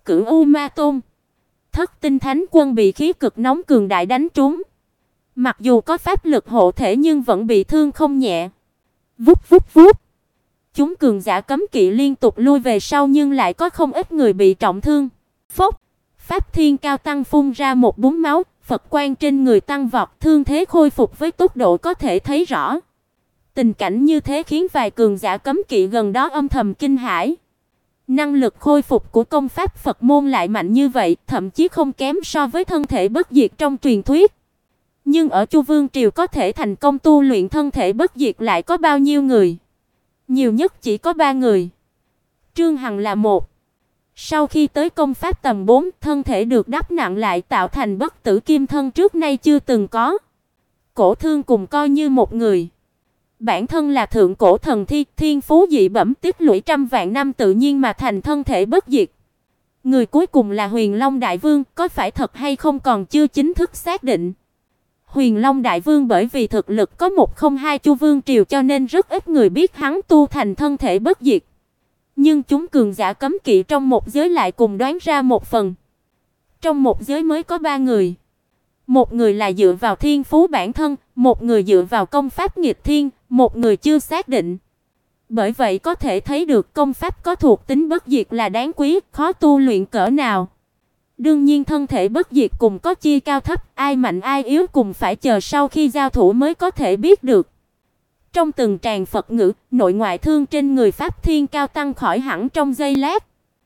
Cửu U Ma Tôn, Thất Tinh Thánh Quân bị khí cực nóng cường đại đánh trúng. Mặc dù có pháp lực hộ thể nhưng vẫn bị thương không nhẹ. Vút vút vút. Chúng cường giả cấm kỵ liên tục lui về sau nhưng lại có không ít người bị trọng thương. Phốc, Pháp Thiên Cao Tăng phun ra một búng máu, Phật quang trên người tăng vọt, thương thế khôi phục với tốc độ có thể thấy rõ. Tình cảnh như thế khiến vài cường giả cấm kỵ gần đó âm thầm kinh hãi. Năng lực khôi phục của công pháp Phật môn lại mạnh như vậy, thậm chí không kém so với thân thể bất diệt trong truyền thuyết. Nhưng ở Chu Vương triều có thể thành công tu luyện thân thể bất diệt lại có bao nhiêu người? Nhiều nhất chỉ có 3 người. Trương Hằng là một. Sau khi tới công pháp tầm 4, thân thể được đắp nặng lại tạo thành bất tử kim thân trước nay chưa từng có. Cổ Thương cùng coi như một người. Bản thân là thượng cổ thần thi, thiên phú dị bẩm tích lũy trăm vạn năm tự nhiên mà thành thân thể bất diệt. Người cuối cùng là Huyền Long Đại Vương, có phải thật hay không còn chưa chính thức xác định. Huyền Long Đại Vương bởi vì thực lực có 102 Chu Vương triều cho nên rất ít người biết hắn tu thành thân thể bất diệt. Nhưng chúng cường giả cấm kỵ trong một giới lại cùng đoán ra một phần. Trong một giới mới có 3 người. Một người là dựa vào thiên phú bản thân, một người dựa vào công pháp nghịch thiên, một người chưa xác định. Bởi vậy có thể thấy được công pháp có thuộc tính bất diệt là đáng quý, khó tu luyện cỡ nào. Đương nhiên thân thể bất diệt cùng có chia cao thấp, ai mạnh ai yếu cùng phải chờ sau khi giao thủ mới có thể biết được. Trong từng tràng Phật ngữ, nội ngoại thương trên người Pháp Thiên Cao Tăng khỏi hẳn trong giây lát.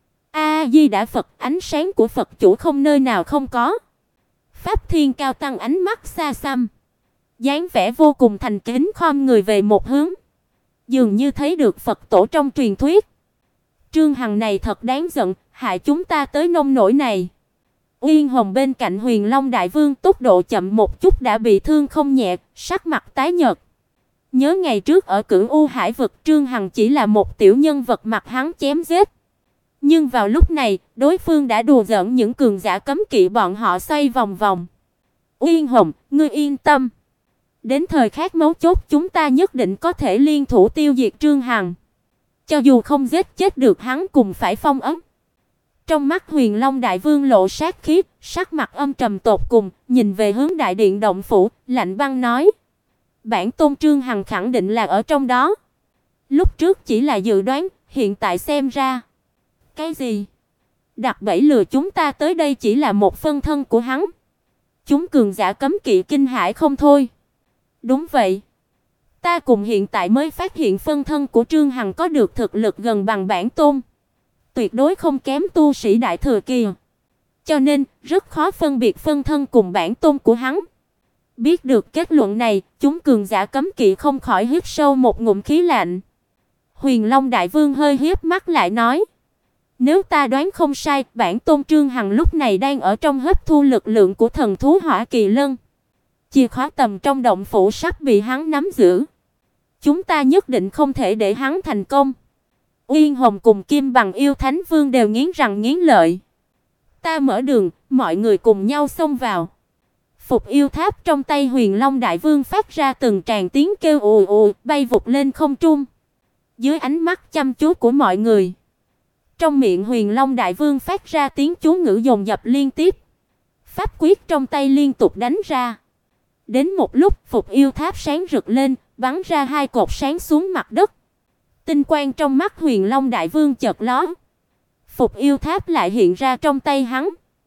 A Di Đà Phật, ánh sáng của Phật chủ không nơi nào không có. Pháp Thiên Cao Tăng ánh mắt xa xăm, dáng vẻ vô cùng thành kính khom người về một hướng, dường như thấy được Phật tổ trong truyền thuyết. Trương Hằng này thật đáng giận, hại chúng ta tới nông nỗi này. Uyên Hồng bên cạnh Huyền Long Đại Vương tốc độ chậm một chút đã bị thương không nhẹ, sắc mặt tái nhợt. Nhớ ngày trước ở Cửu U Hải vực, Trương Hằng chỉ là một tiểu nhân vật mặt hắn chém giết. Nhưng vào lúc này, đối phương đã đùa giỡn những cường giả cấm kỵ bọn họ xoay vòng vòng. Uyên Hồng, ngươi yên tâm. Đến thời khắc mấu chốt chúng ta nhất định có thể liên thủ tiêu diệt Trương Hằng. Cho dù không giết chết được hắn cùng phải phong ấn. Trong mắt Huyền Long Đại Vương lộ sát khí, sắc mặt âm trầm tột cùng, nhìn về hướng đại điện động phủ, lạnh băng nói: "Bản tôn Trương Hằng khẳng định là ở trong đó. Lúc trước chỉ là dự đoán, hiện tại xem ra." "Cái gì?" "Đặt bẫy lừa chúng ta tới đây chỉ là một phân thân của hắn." Chúng cường giả cấm kỵ kinh hãi không thôi. "Đúng vậy. Ta cùng hiện tại mới phát hiện phân thân của Trương Hằng có được thực lực gần bằng bản tôn. Tuyệt đối không kém tu sĩ đại thừa kỳ. Cho nên, rất khó phân biệt phân thân cùng bản tôn của hắn." Biết được kết luận này, chúng cường giả cấm kỵ không khỏi hít sâu một ngụm khí lạnh. Huyền Long Đại Vương hơi híp mắt lại nói: "Nếu ta đoán không sai, bản tôn Trương Hằng lúc này đang ở trong hấp thu lực lượng của thần thú Hỏa Kỳ Lân. Chìa khóa tầm trong động phủ sắp bị hắn nắm giữ. Chúng ta nhất định không thể để hắn thành công." Uyên Hồng cùng Kim Bằng Yêu Thánh Vương đều nghiến răng nghiến lợi. "Ta mở đường, mọi người cùng nhau xông vào." Phục yêu tháp trong tay Huyền Long Đại Vương phát ra từng tràng tiếng kêu ù ù, bay vụt lên không trung. Dưới ánh mắt chăm chú của mọi người, trong miệng Huyền Long Đại Vương phát ra tiếng chú ngữ dồn dập liên tiếp. Pháp quyết trong tay liên tục đánh ra. Đến một lúc, Phục yêu tháp sáng rực lên, bắn ra 2 cột sáng xuống mặt đất. Tinh quang trong mắt Huyền Long Đại Vương chợt lóe. Phục yêu tháp lại hiện ra trong tay hắn.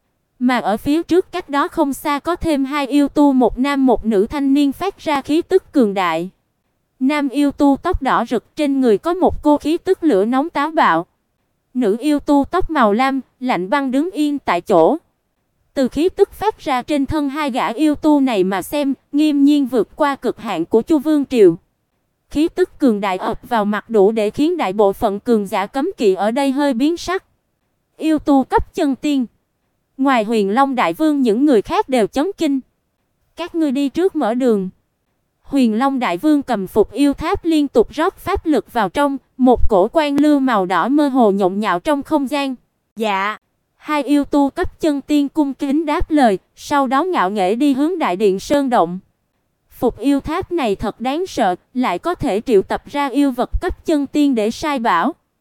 Mà ở phía trước cách đó không xa có thêm 2 yêu tu, một nam một nữ thanh niên phát ra khí tức cường đại. Nam yêu tu tóc đỏ rực, trên người có một cô khí tức lửa nóng táo bạo. Nữ yêu tu tóc màu lam, lạnh băng đứng yên tại chỗ. Từ khí tức phát ra trên thân hai gã yêu tu này mà xem, nghiêm nhiên vượt qua cực hạn của Chu Vương triều. Khí tức cường đại ập vào mặt đủ để khiến đại bộ phận cường giả cấm kỵ ở đây hơi biến sắc. Yêu tu cấp chân tiên. Ngoài Huyền Long Đại Vương những người khác đều chấn kinh. "Các ngươi đi trước mở đường." Huyền Long Đại Vương cầm Phục yêu tháp liên tục rót pháp lực vào trong, một cổ quang lưu màu đỏ mơ hồ nhộn nhạo trong không gian. "Dạ." Hai yêu tu cấp chân tiên cung kính đáp lời, sau đó ngạo nghễ đi hướng đại điện sơn động. Phục yêu tháp này thật đáng sợ, lại có thể triệu tập ra yêu vật cấp chân tiên để sai bảo.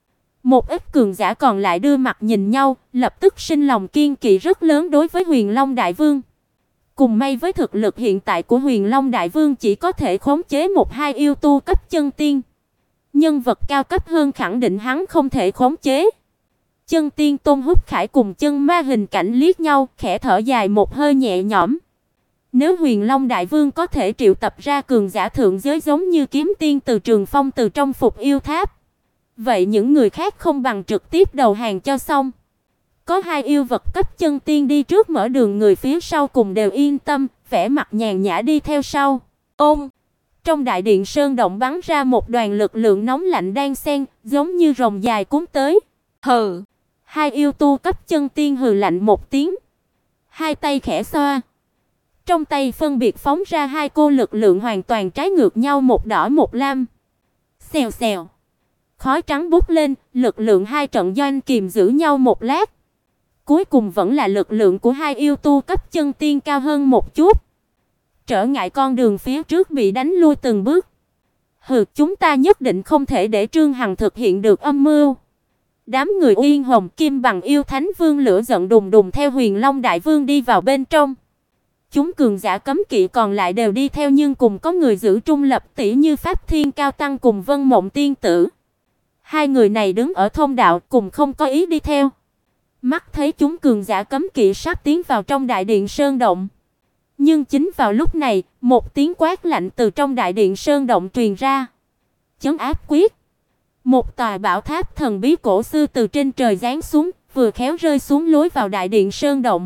Một ít cường giả còn lại đưa mặt nhìn nhau, lập tức sinh lòng kiêng kỵ rất lớn đối với Huyền Long Đại Vương. Cùng may với thực lực hiện tại của Huyền Long Đại Vương chỉ có thể khống chế một hai yêu tu cấp chân tiên. Nhân vật cao cấp hơn khẳng định hắn không thể khống chế. Chân tiên Tôn Húc Khải cùng chân ma hình cảnh liếc nhau, khẽ thở dài một hơi nhẹ nhõm. Nếu Huyền Long Đại Vương có thể triệu tập ra cường giả thượng giới giống như Kiếm Tiên từ Trường Phong từ trong Phục Yêu Tháp, vậy những người khác không bằng trực tiếp đầu hàng cho xong. Có hai yêu vật cấp chân tiên đi trước mở đường, người phía sau cùng đều yên tâm, vẻ mặt nhàn nhã đi theo sau. Ôm, trong đại điện sơn động bắn ra một đoàn lực lượng nóng lạnh đan xen, giống như rồng dài cuốn tới. Hừ. Hai yêu tu cấp chân tiên hừ lạnh một tiếng, hai tay khẽ xoa. Trong tay phân biệt phóng ra hai cô lực lượng hoàn toàn trái ngược nhau, một đỏ một lam. Xèo xèo. Khói trắng bút lên, lực lượng hai trận doanh kìm giữ nhau một lát. Cuối cùng vẫn là lực lượng của hai yêu tu cấp chân tiên cao hơn một chút. Trở ngại con đường phía trước bị đánh lui từng bước. Hừ, chúng ta nhất định không thể để Trương Hằng thực hiện được âm mưu. Đám người Uyên Hồng Kim Bằng yêu Thánh Vương lửa giận đùng đùng theo Huyền Long Đại Vương đi vào bên trong. Chúng cường giả cấm kỵ còn lại đều đi theo, nhưng cùng có người giữ trung lập, tỉ như Pháp Thiên Cao Tăng cùng Vân Mộng Tiên Tử. Hai người này đứng ở thông đạo cùng không có ý đi theo. Mắt thấy chúng cường giả cấm kỵ sắp tiến vào trong đại điện sơn động. Nhưng chính vào lúc này, một tiếng quát lạnh từ trong đại điện sơn động truyền ra. Chấn áp quyết. Một tòa bảo tháp thần bí cổ xưa từ trên trời giáng xuống, vừa khéo rơi xuống lối vào đại điện sơn động.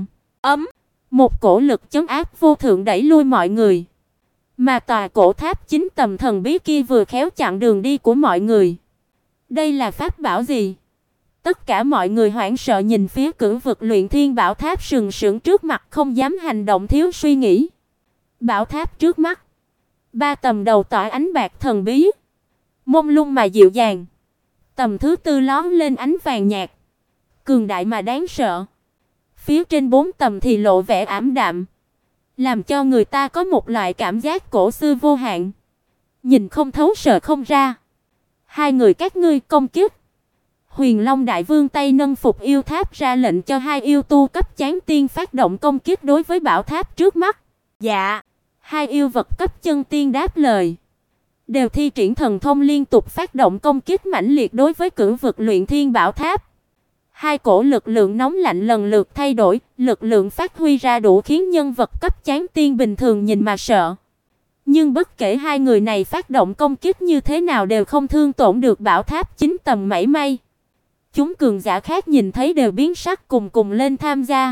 Một cổ lực chấn áp vô thượng đẩy lui mọi người. Mà tòa cổ tháp chính tầm thần bí kia vừa khéo chặn đường đi của mọi người. Đây là pháp bảo gì? Tất cả mọi người hoảng sợ nhìn phía Cửu Vực Luyện Thiên Bảo Tháp sừng sững trước mặt, không dám hành động thiếu suy nghĩ. Bảo tháp trước mắt, ba tầm đầu tỏa ánh bạc thần bí, mông lung mà dịu dàng. Tầm thứ tư lóe lên ánh vàng nhạt, cường đại mà đáng sợ. Phía trên bốn tầm thì lộ vẻ ảm đạm, làm cho người ta có một loại cảm giác cổ xưa vô hạn, nhìn không thấu sợ không ra. Hai người các ngươi công kích. Huyền Long Đại Vương tay nâng Phục Yêu Tháp ra lệnh cho hai yêu tu cấp chán tiên phát động công kích đối với bảo tháp trước mắt. Dạ. Hai yêu vật cấp chân tiên đáp lời, đều thi triển thần thông liên tục phát động công kích mãnh liệt đối với Cửu Vực Luyện Thiên Bảo Tháp. Hai cổ lực lượng nóng lạnh lần lượt thay đổi, lực lượng phát huy ra đủ khiến nhân vật cấp chán tiên bình thường nhìn mà sợ. Nhưng bất kể hai người này phát động công kích như thế nào đều không thương tổn được bảo tháp chính tầm mảy may. Chúng cường giả khác nhìn thấy đều biến sắc, cùng lên tham gia.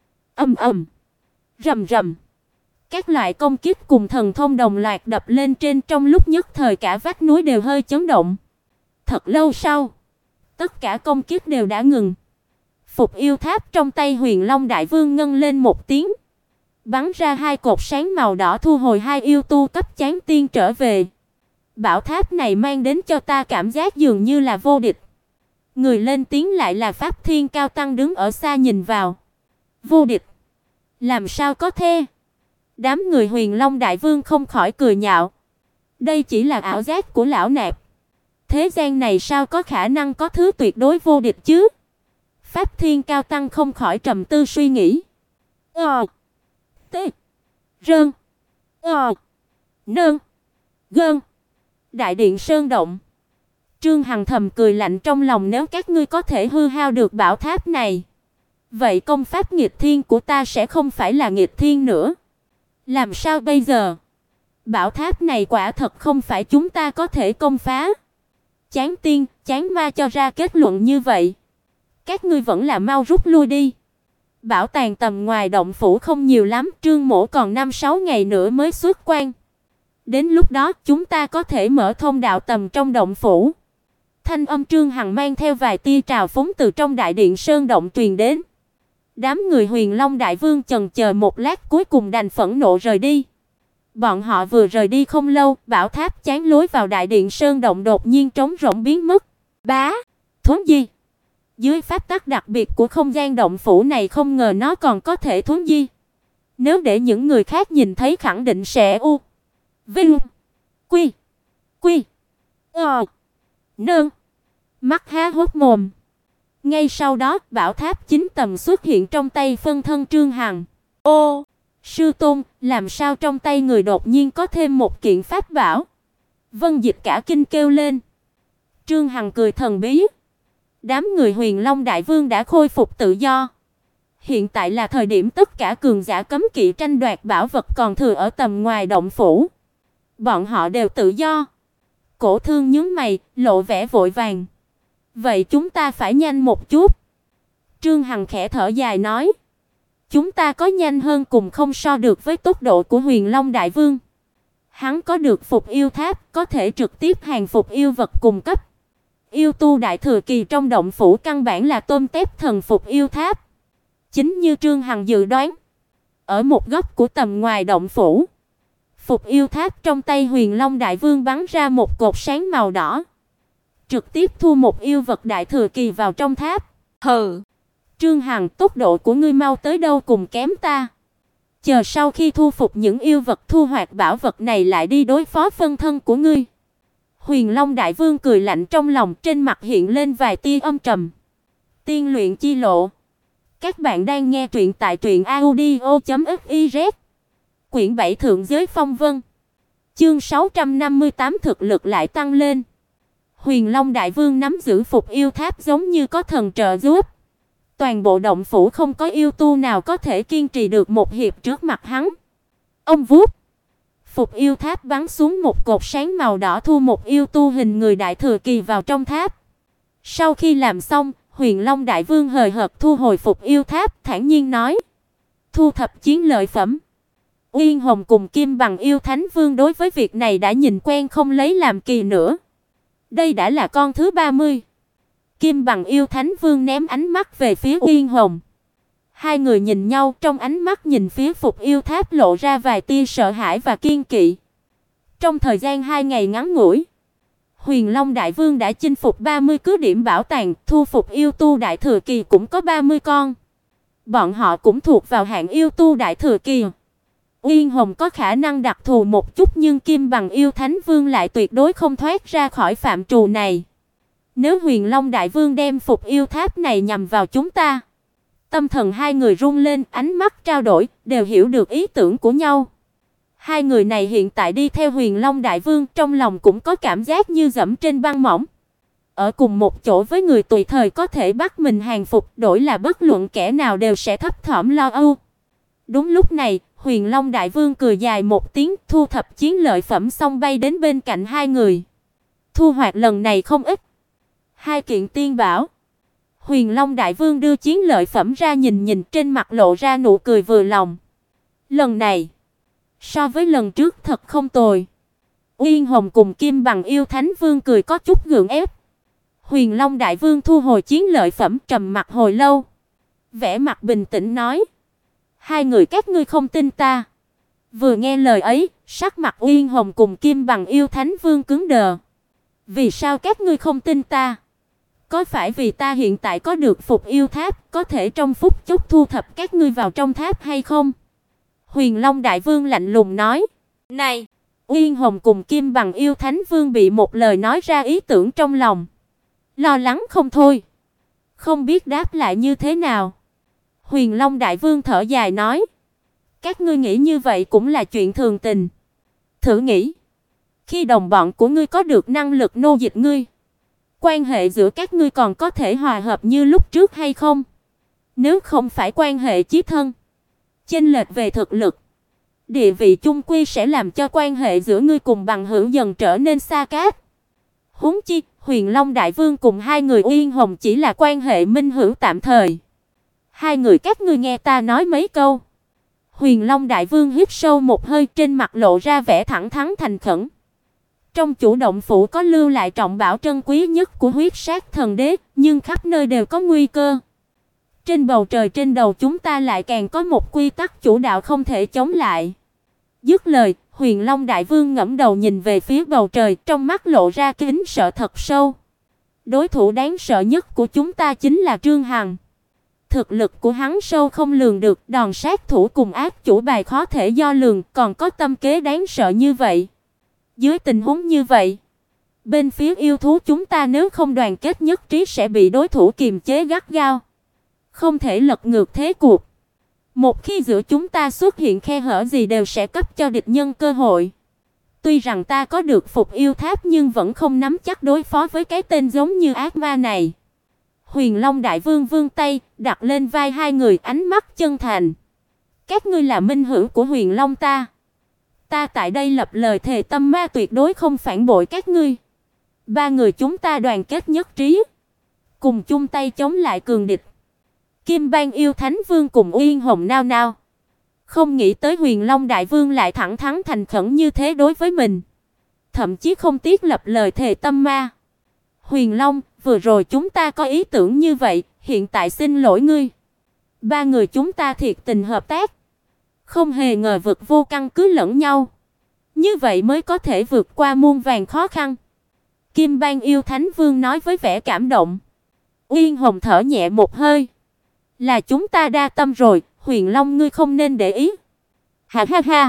Rầm rầm. Các loại công kích cùng thần thông đồng loạt đập lên trên, trong lúc nhất thời cả vách núi đều hơi chấn động. Thật lâu sau, tất cả công kích đều đã ngừng. Phục Yêu Tháp trong tay Huyền Long Đại Vương ngân lên một tiếng, bắn ra hai cột sáng màu đỏ thu hồi hai yêu tu cấp chán tiên trở về. Bảo tháp này mang đến cho ta cảm giác dường như là vô địch. Người lên tiếng lại là Pháp Thiên Cao Tăng đứng ở xa nhìn vào. Vô địch? Làm sao có thể? Đám người Huyền Long Đại Vương không khỏi cười nhạo. Đây chỉ là ảo giác của lão nạp. Thế gian này sao có khả năng có thứ tuyệt đối vô địch chứ? Pháp Thiên Cao Tăng không khỏi trầm tư suy nghĩ. T Rơn Nơn Gơn. Đại điện sơn động. Trương Hằng thầm cười lạnh trong lòng, nếu các ngươi có thể hư hao được bảo tháp này, vậy công pháp nghịch thiên của ta sẽ không phải là nghịch thiên nữa. Làm sao bây giờ? Bảo tháp này quả thật không phải chúng ta có thể công phá. Chán tiên, chán ma cho ra kết luận như vậy. Các ngươi vẫn là mau rút lui đi. Bảo tàng tầm ngoài động phủ không nhiều lắm, Trương Mỗ còn 5-6 ngày nữa mới xuất quan. Đến lúc đó chúng ta có thể mở thông đạo tầm trong động phủ. Thanh âm Trương Hằng mang theo vài tia trào phúng từ trong đại điện sơn động truyền đến. Đám người Huyền Long Đại Vương chần chờ một lát, cuối cùng đành phẫn nộ rời đi. Bọn họ vừa rời đi không lâu, bảo tháp chán lối vào đại điện sơn động đột nhiên trống rỗng biến mất. Thuấn di. Dưới pháp tắc đặc biệt của không gian động phủ này, không ngờ nó còn có thể thuấn di. Nếu để những người khác nhìn thấy khẳng định sẽ Vinh Quy Nơn mắt há hốc mồm. Ngay sau đó, bảo tháp 9 tầng xuất hiện trong tay phân thân Trương Hằng. Ô, sư tôn, làm sao trong tay người đột nhiên có thêm một kiện pháp bảo? Vân Dịch cả kinh kêu lên. Trương Hằng cười thần bí. Đám người Huyền Long Đại Vương đã khôi phục tự do. Hiện tại là thời điểm tất cả cường giả cấm kỵ tranh đoạt bảo vật còn thừa ở tầm ngoài động phủ. Bọn họ đều tự do. Cổ Thương nhướng mày, lộ vẻ vội vàng. Vậy chúng ta phải nhanh một chút. Trương Hằng khẽ thở dài nói. Chúng ta có nhanh hơn cùng không so được với tốc độ của Huyền Long Đại Vương. Hắn có được phục yêu tháp, có thể trực tiếp hàng phục yêu vật cùng cấp. Yêu tu đại thừa kỳ trong động phủ căn bản là tôm tép thần phục yêu tháp. Chính như Trương Hằng dự đoán, ở một góc của tầm ngoài động phủ, phục yêu tháp trong tay Huyền Long Đại Vương bắn ra một cột sáng màu đỏ, trực tiếp thu một yêu vật đại thừa kỳ vào trong tháp. Hừ, Trương Hằng, tốc độ của ngươi mau tới đâu cùng kém ta. Chờ sau khi thu phục những yêu vật thu hoạch bảo vật này lại đi đối phó phân thân của ngươi. Huyền Long Đại Vương cười lạnh trong lòng, trên mặt hiện lên vài tia âm trầm. Tiên luyện chi lộ. Các bạn đang nghe truyện tại truyệnaudio.fiz. Quyển 7 Thượng giới phong vân. Chương 658 thực lực lại tăng lên. Huyền Long Đại Vương nắm giữ phục yêu tháp giống như có thần trợ giúp. Toàn bộ động phủ không có yêu tu nào có thể kiên trì được một hiệp trước mặt hắn. Ông vút, phục yêu tháp bắn xuống một cột sáng màu đỏ thu một yêu tu hình người đại thừa kỳ vào trong tháp. Sau khi làm xong, Huyền Long Đại Vương hời hợt thu hồi phục yêu tháp, thản nhiên nói: "Thu thập chiến lợi phẩm." Uyên Hồng cùng Kim Bằng yêu thánh vương đối với việc này đã nhìn quen không lấy làm kỳ nữa. Đây đã là con thứ 30. Kim Bằng yêu thánh vương ném ánh mắt về phía Uyên Hồng. Hai người nhìn nhau, trong ánh mắt nhìn phía phục yêu tháp lộ ra vài tia sợ hãi và kiêng kỵ. Trong thời gian 2 ngày ngắn ngủi, Huyền Long Đại Vương đã chinh phục 30 cứ điểm bảo tàng, thu phục yêu tu đại thừa kỳ cũng có 30 con. Bọn họ cũng thuộc vào hạng yêu tu đại thừa kỳ. Uyên Hồng có khả năng đặc thù một chút, nhưng Kim Bằng yêu thánh vương lại tuyệt đối không thoát ra khỏi phạm trù này. Nếu Huyền Long Đại Vương đem phục yêu tháp này nhằm vào chúng ta. Tâm thần hai người rung lên, ánh mắt trao đổi, đều hiểu được ý tưởng của nhau. Hai người này hiện tại đi theo Huyền Long Đại Vương, trong lòng cũng có cảm giác như dẫm trên băng mỏng. Ở cùng một chỗ với người tùy thời có thể bắt mình hàng phục, đổi là bất luận kẻ nào đều sẽ thấp thỏm lo âu. Đúng lúc này, Huyền Long Đại Vương cười dài một tiếng, thu thập chiến lợi phẩm xong bay đến bên cạnh hai người. Thu hoạch lần này không ít. 2 kiện tiên bảo. Huyền Long Đại Vương đưa chiến lợi phẩm ra nhìn trên mặt lộ ra nụ cười vừa lòng. Lần này, so với lần trước thật không tồi. Uyên Hồng cùng Kim Bằng yêu thánh vương cười có chút gượng ép. Huyền Long Đại Vương thu hồi chiến lợi phẩm, trầm mặc hồi lâu, vẻ mặt bình tĩnh nói: "Hai người các ngươi không tin ta." Vừa nghe lời ấy, sắc mặt Uyên Hồng cùng Kim Bằng yêu thánh vương cứng đờ. "Vì sao các ngươi không tin ta? Có phải vì ta hiện tại có được phục yêu tháp, có thể trong phút chốc thu thập các ngươi vào trong tháp hay không?" Huyền Long Đại Vương lạnh lùng nói. "Này!" Uyên Hồng cùng Kim Bằng yêu thánh vương bị một lời nói ra ý tưởng trong lòng, lo lắng không thôi, không biết đáp lại như thế nào. Huyền Long Đại Vương thở dài nói: "Các ngươi nghĩ như vậy cũng là chuyện thường tình. Thử nghĩ, khi đồng bọn của ngươi có được năng lực nô dịch ngươi, quan hệ giữa các ngươi còn có thể hòa hợp như lúc trước hay không? Nếu không phải quan hệ chí thân, chênh lệch về thực lực, địa vị chung quy sẽ làm cho quan hệ giữa ngươi cùng bằng hữu dần trở nên xa cách. Huống chi, Huyền Long Đại Vương cùng hai người Uyên Hồng chỉ là quan hệ minh hữu tạm thời. Hai người các ngươi nghe ta nói mấy câu." Huyền Long Đại Vương hít sâu một hơi, trên mặt lộ ra vẻ thẳng thắn thành khẩn. Trong chủ động phủ có lưu lại trọng bảo trân quý nhất của huyết sát thần đế, nhưng khắp nơi đều có nguy cơ. Trên bầu trời trên đầu chúng ta lại càng có một quy tắc chủ đạo không thể chống lại. Dứt lời, Huyền Long Đại Vương ngẩng đầu nhìn về phía bầu trời, trong mắt lộ ra kính sợ thật sâu. Đối thủ đáng sợ nhất của chúng ta chính là Trương Hằng. Thực lực của hắn sâu không lường được, đòn sát thủ cùng ác chủ bài khó thể đo lường, còn có tâm kế đáng sợ như vậy. Dưới tình huống như vậy, Bên phía yêu thú chúng ta nếu không đoàn kết nhất trí sẽ bị đối thủ kiềm chế gắt gao, không thể lật ngược thế cuộc. Một khi giữa chúng ta xuất hiện khe hở gì đều sẽ cấp cho địch nhân cơ hội. Tuy rằng ta có được phục yêu tháp nhưng vẫn không nắm chắc đối phó với cái tên giống như ác ma này. Huyền Long Đại Vương vươn tay, đặt lên vai hai người, ánh mắt chân thành. Các ngươi là minh hữu của Huyền Long ta. Ta tại đây lập lời thề tâm ma tuyệt đối không phản bội các ngươi. Ba người chúng ta đoàn kết nhất trí, cùng chung tay chống lại cường địch. Kim Bang Yêu Thánh Vương cùng Uyên Hồng nao nao. Không nghĩ tới Huyền Long Đại Vương lại thẳng thắn thành khẩn như thế đối với mình. Thậm chí không tiếc lập lời thề tâm ma. Huyền Long, vừa rồi chúng ta có ý tưởng như vậy, hiện tại xin lỗi ngươi. Ba người chúng ta thiệt tình hợp tác, không hề ngờ vực vô căn cứ lẫn nhau. Như vậy mới có thể vượt qua muôn vàn khó khăn. Kim Bang Yêu Thánh Vương nói với vẻ cảm động. Uyên Hồng thở nhẹ một hơi. Là chúng ta đa tâm rồi, Huyền Long ngươi không nên để ý. Ha ha ha.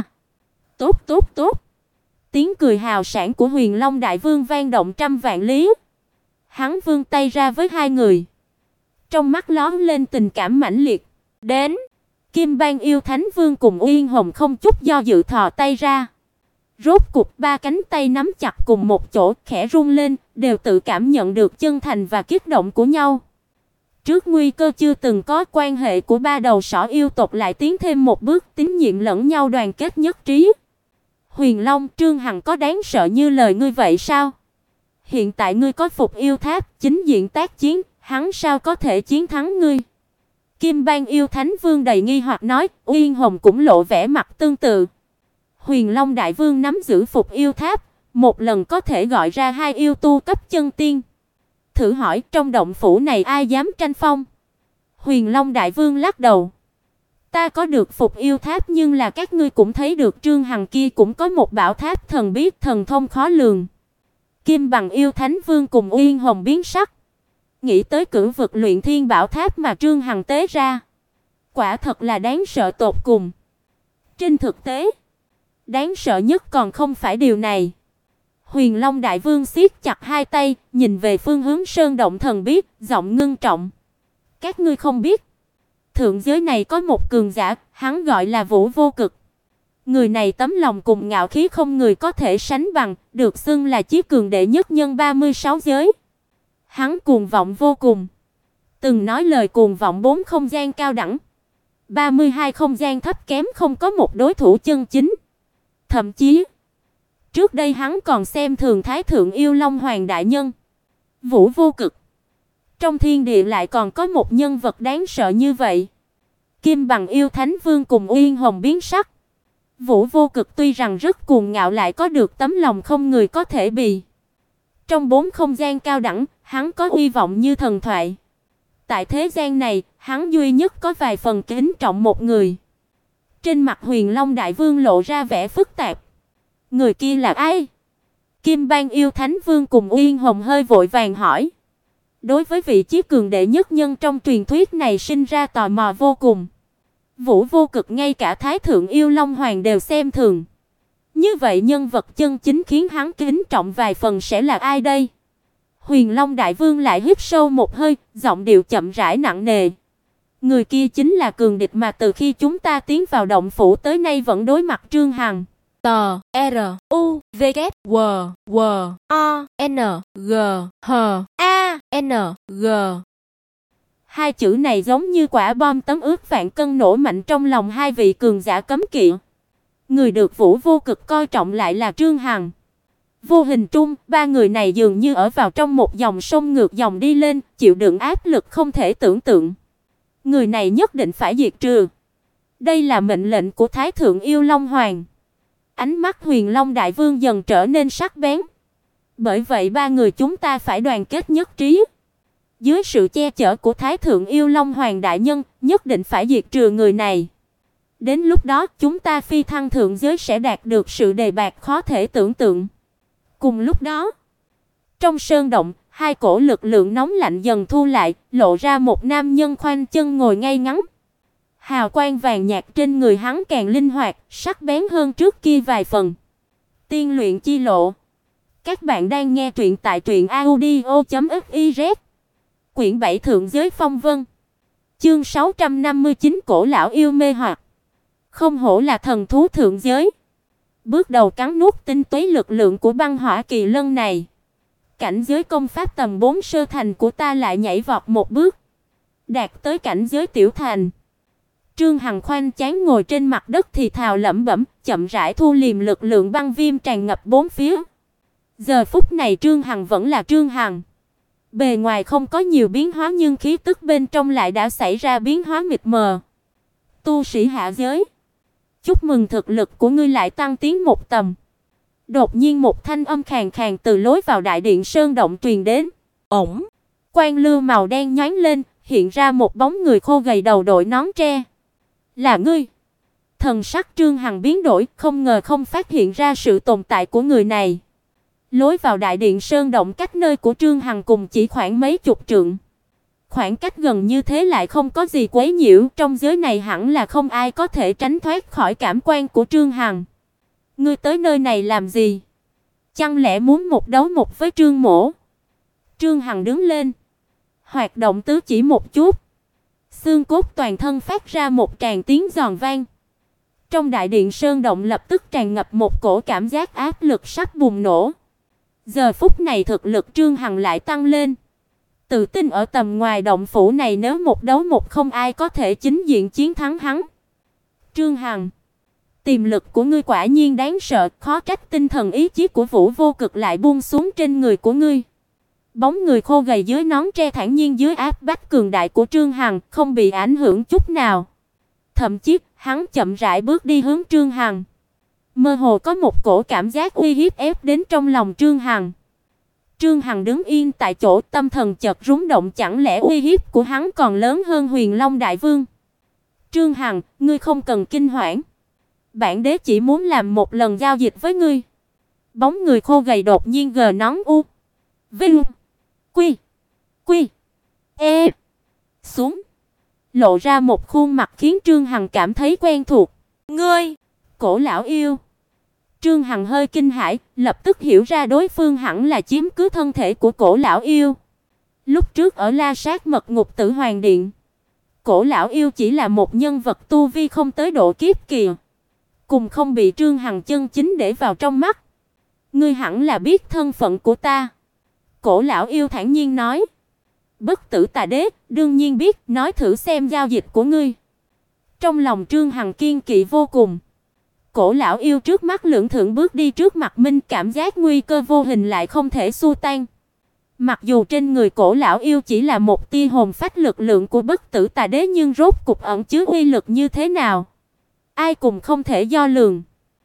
Tốt tốt tốt. Tiếng cười hào sảng của Huyền Long Đại Vương vang động trăm vạn lý. Hắn vươn tay ra với hai người. Trong mắt lóe lên tình cảm mãnh liệt. Đến. Kim Bang Yêu Thánh Vương cùng Uyên Hồng không chút do dự thò tay ra. Rốt cục ba cánh tay nắm chặt cùng một chỗ, khẽ rung lên, đều tự cảm nhận được chân thành và kích động của nhau. Trước nguy cơ chưa từng có, quan hệ của ba đầu sỏ yêu tộc lại tiến thêm một bước, tín nhiệm lẫn nhau, đoàn kết nhất trí. Huyền Long, Trương Hằng có đáng sợ như lời ngươi vậy sao? Hiện tại ngươi có phục yêu tháp, chính diện tác chiến, hắn sao có thể chiến thắng ngươi? Kim Bang Yêu Thánh Vương đầy nghi hoặc nói, Uyên Hồng cũng lộ vẻ mặt tương tự. Huyền Long Đại Vương nắm giữ phục yêu tháp, một lần có thể gọi ra hai yêu tu cấp chân tiên. Thử hỏi trong động phủ này ai dám tranh phong? Huyền Long Đại Vương lắc đầu. Ta có được phục yêu tháp nhưng là các ngươi cũng thấy được Trương Hằng kia cũng có một bảo tháp thần bí thần thông khó lường. Kim Bằng Yêu Thánh Vương cùng Uyên Hồng biến sắc. Nghĩ tới cửu vực luyện thiên bảo tháp mà Trương Hằng tế ra. Quả thật là đáng sợ tột cùng. Trên thực tế, đáng sợ nhất còn không phải điều này. Huyền Long Đại Vương siết chặt hai tay, nhìn về phương hướng sơn động thần bí, giọng ngưng trọng. Các ngươi không biết, thượng giới này có một cường giả, hắn gọi là Vũ Vô Cực. Người này tấm lòng cùng ngạo khí không người có thể sánh bằng, được xưng là chí cường đệ nhất nhân 36 giới. Hắn cuồng vọng vô cùng, từng nói lời cuồng vọng 4 không gian cao đẳng, 32 không gian thấp kém không có một đối thủ chân chính. Thậm chí, trước đây hắn còn xem thường Thái thượng yêu Long Hoàng đại nhân. Vũ Vô Cực. Trong thiên địa lại còn có một nhân vật đáng sợ như vậy. Kim Bằng Yêu Thánh Vương cùng Uyên Hồng biến sắc. Vũ Vô Cực tuy rằng rất cuồng ngạo lại có được tấm lòng không người có thể bì. Trong 4 không gian cao đẳng, hắn có uy vọng như thần thoại. Tại thế gian này, hắn duy nhất có vài phần kính trọng một người. Trên mặt Huyền Long Đại Vương lộ ra vẻ phức tạp. Người kia là ai? Kim Bang Yêu Thánh Vương cùng Uyên Hồng hơi vội vàng hỏi. Đối với vị chí cường đệ nhất nhân trong truyền thuyết này sinh ra tò mò vô cùng. Vũ Vô Cực ngay cả Thái thượng yêu Long Hoàng đều xem thường. Như vậy nhân vật chân chính khiến hắn kính trọng vài phần sẽ là ai đây? Huyền Long Đại Vương lại hít sâu một hơi, giọng điệu chậm rãi nặng nề. Người kia chính là cường địch mà từ khi chúng ta tiến vào động phủ tới nay vẫn đối mặt Trương Hằng. Tờ R U V K W W O N G H A N G. Hai chữ này giống như quả bom tấn ước vạn cân nổ mạnh trong lòng hai vị cường giả cấm kỵ. Người được Vũ Vô Cực coi trọng lại là Trương Hằng. Vô hình trung, ba người này dường như ở vào trong một dòng sông ngược dòng đi lên, chịu đựng áp lực không thể tưởng tượng. Người này nhất định phải diệt trừ. Đây là mệnh lệnh của Thái thượng yêu Long Hoàng. Ánh mắt Huyền Long Đại Vương dần trở nên sắc bén. Bởi vậy ba người chúng ta phải đoàn kết nhất trí. Dưới sự che chở của Thái thượng yêu Long Hoàng đại nhân, nhất định phải diệt trừ người này. Đến lúc đó, chúng ta phi thăng thượng giới sẽ đạt được sự đề bạt khó thể tưởng tượng. Cùng lúc đó, trong sơn động, hai cổ lực lượng nóng lạnh dần thu lại, lộ ra một nam nhân khoanh chân ngồi ngay ngắn. Hào quang vàng nhạt trên người hắn càng linh hoạt, sắc bén hơn trước kia vài phần. Tiên luyện chi lộ. Các bạn đang nghe truyện tại truyệnaudio.fiz. Quyển 7 Thượng giới phong vân. Chương 659 Cổ lão yêu mê hoặc. Không hổ là thần thú thượng giới. Bước đầu cắn nuốt tinh túy lực lượng của băng hỏa kỳ lân này. Cảnh giới công pháp tầm 4 sơ thành của ta lại nhảy vọt một bước, đạt tới cảnh giới tiểu thành. Trương Hằng khoanh chán ngồi trên mặt đất thì thào lẩm bẩm, chậm rãi thu liệm lực lượng băng viêm tràn ngập bốn phía. Giờ phút này Trương Hằng vẫn là Trương Hằng. Bề ngoài không có nhiều biến hóa nhưng khí tức bên trong lại đã xảy ra biến hóa mịt mờ. Tu sĩ hạ giới, chúc mừng thực lực của ngươi lại tăng tiến một tầm. Đột nhiên một thanh âm khàn khàn từ lối vào đại điện sơn động truyền đến. Ổng, quang lưu màu đen nhoáng lên, hiện ra một bóng người khô gầy đầu đội nón tre. Là ngươi? Thần sắc Trương Hằng biến đổi, không ngờ không phát hiện ra sự tồn tại của người này. Lối vào đại điện sơn động cách nơi của Trương Hằng cùng chỉ khoảng mấy chục trượng. Khoảng cách gần như thế lại không có gì quấy nhiễu, trong giới này hẳn là không ai có thể tránh thoát khỏi cảm quan của Trương Hằng. Ngươi tới nơi này làm gì? Chẳng lẽ muốn một đấu một với Trương Mỗ? Trương Hằng đứng lên, hoạt động tứ chỉ một chút. Xương cốt toàn thân phát ra một tràng tiếng giòn vang. Trong đại điện sơn động lập tức tràn ngập một cổ cảm giác áp lực sắp bùng nổ. Giờ phút này thực lực Trương Hằng lại tăng lên. Tự tin ở tầm ngoài động phủ này nếu một đấu một không ai có thể chính diện chiến thắng hắn. Trương Hằng, tiềm lực của ngươi quả nhiên đáng sợ, khó trách tinh thần ý chí của Vũ Vô Cực lại buông xuống trên người của ngươi. Bóng người khô gầy dưới nón tre thản nhiên dưới áp bách cường đại của Trương Hằng, không bị ảnh hưởng chút nào. Thậm chí, hắn chậm rãi bước đi hướng Trương Hằng. Mơ hồ có một cổ cảm giác uy hiếp ép đến trong lòng Trương Hằng. Trương Hằng đứng yên tại chỗ, tâm thần chợt rung động, chẳng lẽ uy hiếp của hắn còn lớn hơn Huyền Long Đại Vương? Trương Hằng, ngươi không cần kinh hoảng. Bản đế chỉ muốn làm một lần giao dịch với ngươi. Bóng người khô gầy đột nhiên gờ nón u. Vinh. Quy. Quy. E. Xuống. Lộ ra một khuôn mặt khiến Trương Hằng cảm thấy quen thuộc. Ngươi, Cổ lão yêu. Trương Hằng hơi kinh hãi, lập tức hiểu ra đối phương hẳn là chiếm cứ thân thể của Cổ lão yêu. Lúc trước ở La Sát Mật Ngục Tử Hoàng Điện, Cổ lão yêu chỉ là một nhân vật tu vi không tới độ kiếp kỳ, cùng không bị Trương Hằng chân chính để vào trong mắt. Ngươi hẳn là biết thân phận của ta. Cổ lão yêu thản nhiên nói. Bất tử tà đế, đương nhiên biết, nói thử xem giao dịch của ngươi. Trong lòng Trương Hằng kiên kỵ vô cùng. Cổ lão yêu trước mắt lưỡng thượng bước đi trước mặt mình, cảm giác nguy cơ vô hình lại không thể xua tan. Mặc dù trên người Cổ lão yêu chỉ là một tia hồn phách lực lượng của bất tử tà đế nhưng rốt cục ẩn chứa uy lực như thế nào, ai cũng không thể đo lường.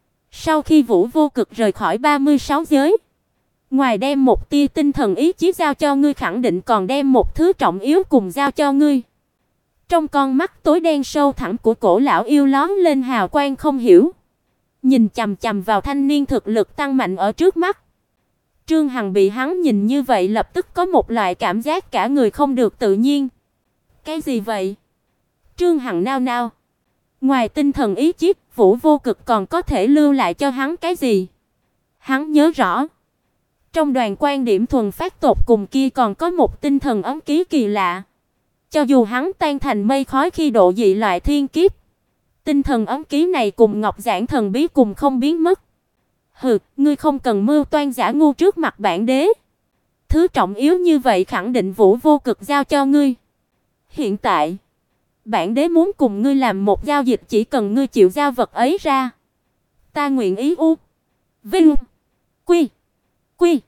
Sau khi Vũ Vô Cực rời khỏi 36 giới, ngoài đem một tia tinh thần ý chí giao cho ngươi, khẳng định còn đem một thứ trọng yếu cùng giao cho ngươi. Trong con mắt tối đen sâu thẳm của Cổ lão yêu lóe lên hào quang không hiểu, nhìn chằm chằm vào thanh niên thực lực tăng mạnh ở trước mắt. Trương Hằng bị hắn nhìn như vậy lập tức có một loại cảm giác cả người không được tự nhiên. Cái gì vậy? Trương Hằng nao nao. Ngoài tinh thần ý chí, Vũ Vô Cực còn có thể lưu lại cho hắn cái gì? Hắn nhớ rõ, trong đoàn quan điểm thuần phát tột cùng kia còn có một tinh thần ấm ký kỳ lạ. Cho dù hắn tan thành mây khói khi độ dị loại thiên kiếp, tinh thần ấm ký này cùng Ngọc Giản thần bí cùng không biến mất. Hừ, ngươi không cần mưu toan giả ngu trước mặt bản đế. Thứ trọng yếu như vậy khẳng định Vũ Vô Cực giao cho ngươi. Hiện tại, bản đế muốn cùng ngươi làm một giao dịch, chỉ cần ngươi chịu giao vật ấy ra, ta nguyện ý Vinh. Quy. Quy.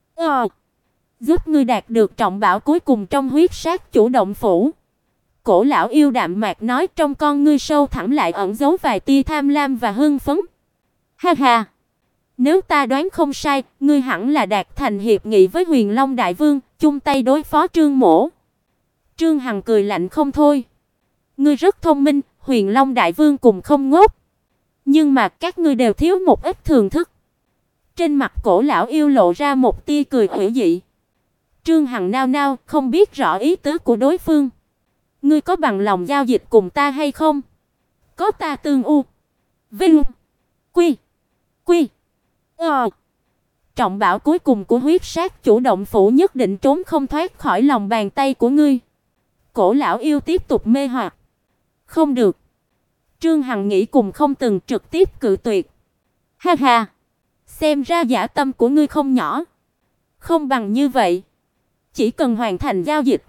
Giúp ngươi đạt được trọng bảo cuối cùng trong huyết sát chủ động phủ. Cổ lão yêu đạm mạc nói, trong con ngươi sâu thẳm lại ẩn giấu vài tia tham lam và hưng phấn. Ha ha, nếu ta đoán không sai, ngươi hẳn là đạt thành hiệp nghị với Huyền Long Đại Vương, chung tay đối phó Trương Mỗ. Trương Hằng cười lạnh không thôi. Ngươi rất thông minh, Huyền Long Đại Vương cùng không ngốc. Nhưng mà các ngươi đều thiếu một ít thường thức. Trên mặt Cổ lão yêu lộ ra một tia cười hủy dị. Trương Hằng nao nao, không biết rõ ý tứ của đối phương. Ngươi có bằng lòng giao dịch cùng ta hay không? Có ta tương Vinh. Quy. Quy. trọng bảo cuối cùng của huyết sát chủ động phủ nhất định trốn không thoát khỏi lòng bàn tay của ngươi. Cổ lão yêu tiếp tục mê hoặc. Không được. Trương Hằng nghĩ cùng không từng trực tiếp cự tuyệt. Ha ha, xem ra dã tâm của ngươi không nhỏ. Không bằng như vậy, chỉ cần hoàn thành giao dịch,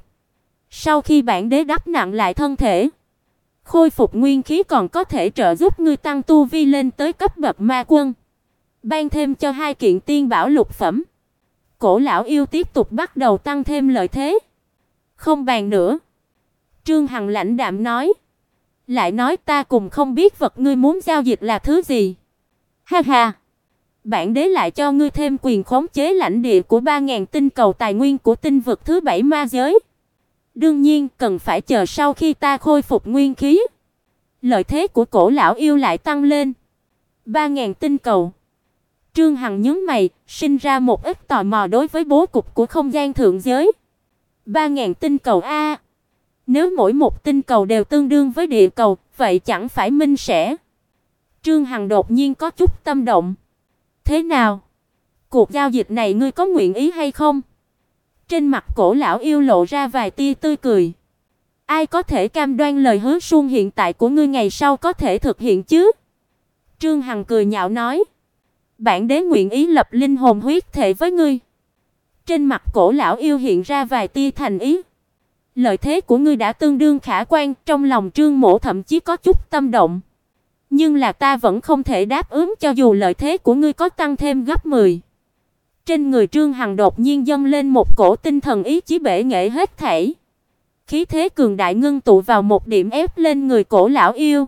sau khi bản đế đắp nặng lại thân thể, khôi phục nguyên khí còn có thể trợ giúp ngươi tăng tu vi lên tới cấp bậc ma quân. Ban thêm cho 2 kiện tiên bảo lục phẩm. Cổ lão yêu tiếp tục bắt đầu tăng thêm lợi thế. Không bàn nữa. Trương Hằng lãnh đạm nói. Lại nói ta cùng không biết vật ngươi muốn giao dịch là thứ gì. Ha ha. Bản đế lại cho ngươi thêm quyền khống chế lãnh địa của 3000 tinh cầu tài nguyên của tinh vực thứ 7 ma giới. Đương nhiên cần phải chờ sau khi ta khôi phục nguyên khí. Lợi thế của cổ lão yêu lại tăng lên. 3000 tinh cầu. Trương Hằng nhướng mày, sinh ra một ít tò mò đối với bố cục của không gian thượng giới. 3000 tinh cầu a. Nếu mỗi một tinh cầu đều tương đương với địa cầu, vậy chẳng phải minh sẽ. Trương Hằng đột nhiên có chút tâm động. Thế nào? Cuộc giao dịch này ngươi có nguyện ý hay không? Trên mặt cổ lão yêu lộ ra vài tia tươi cười. Ai có thể cam đoan lời hứa suông hiện tại của ngươi ngày sau có thể thực hiện chứ? Trương Hằng cười nhạo nói. Bản đế nguyện ý lập linh hồn huyết thể với ngươi. Trên mặt cổ lão yêu hiện ra vài tia thành ý. Lợi thế của ngươi đã tương đương khả quan, trong lòng Trương Mỗ thậm chí có chút tâm động. Nhưng là ta vẫn không thể đáp ứng cho dù lợi thế của ngươi có tăng thêm gấp 10. Trên người Trương Hằng đột nhiên dâng lên một cổ tinh thần ý chí bể nghệ hết thảy. Khí thế cường đại ngưng tụ vào một điểm ép lên người cổ lão yêu.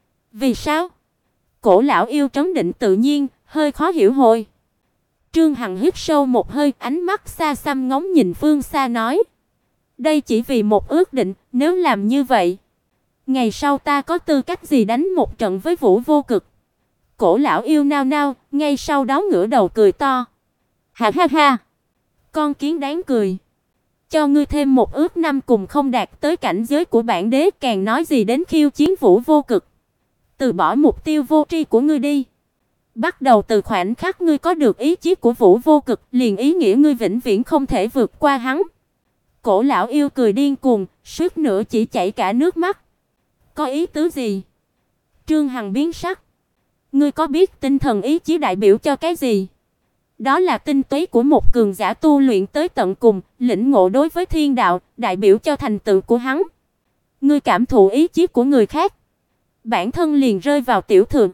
Vì sao? Cổ lão yêu trấn định tự nhiên, hơi khó hiểu hồi. Trương Hằng hít sâu một hơi, ánh mắt xa xăm ngóng nhìn phương xa nói. Đây chỉ vì một ước định, nếu làm như vậy, ngày sau ta có tư cách gì đánh một trận với Vũ Vô Cực? Cổ lão yêu nao nao, ngay sau đó ngửa đầu cười to. Ha ha ha, con kiến đáng cười. Cho ngươi thêm một ước năm cùng không đạt tới cảnh giới của bản đế, càng nói gì đến khiêu chiến Vũ Vô Cực. Từ bỏ mục tiêu vô tri của ngươi đi. Bắt đầu từ khoảnh khắc ngươi có được ý chí của Vũ Vô Cực, liền ý nghĩa ngươi vĩnh viễn không thể vượt qua hắn. Cổ lão yêu cười điên cuồng, suýt nữa chỉ chảy cả nước mắt. Có ý tứ gì? Trương Hằng biến sắc. Ngươi có biết tinh thần ý chí đại biểu cho cái gì? Đó là tinh túy của một cường giả tu luyện tới tận cùng, lĩnh ngộ đối với thiên đạo, đại biểu cho thành tựu của hắn. Ngươi cảm thụ ý chí của người khác, bản thân liền rơi vào tiểu thượng.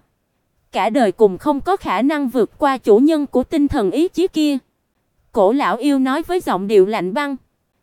Cả đời cùng không có khả năng vượt qua chủ nhân của tinh thần ý chí kia. Cổ lão yêu nói với giọng điệu lạnh băng.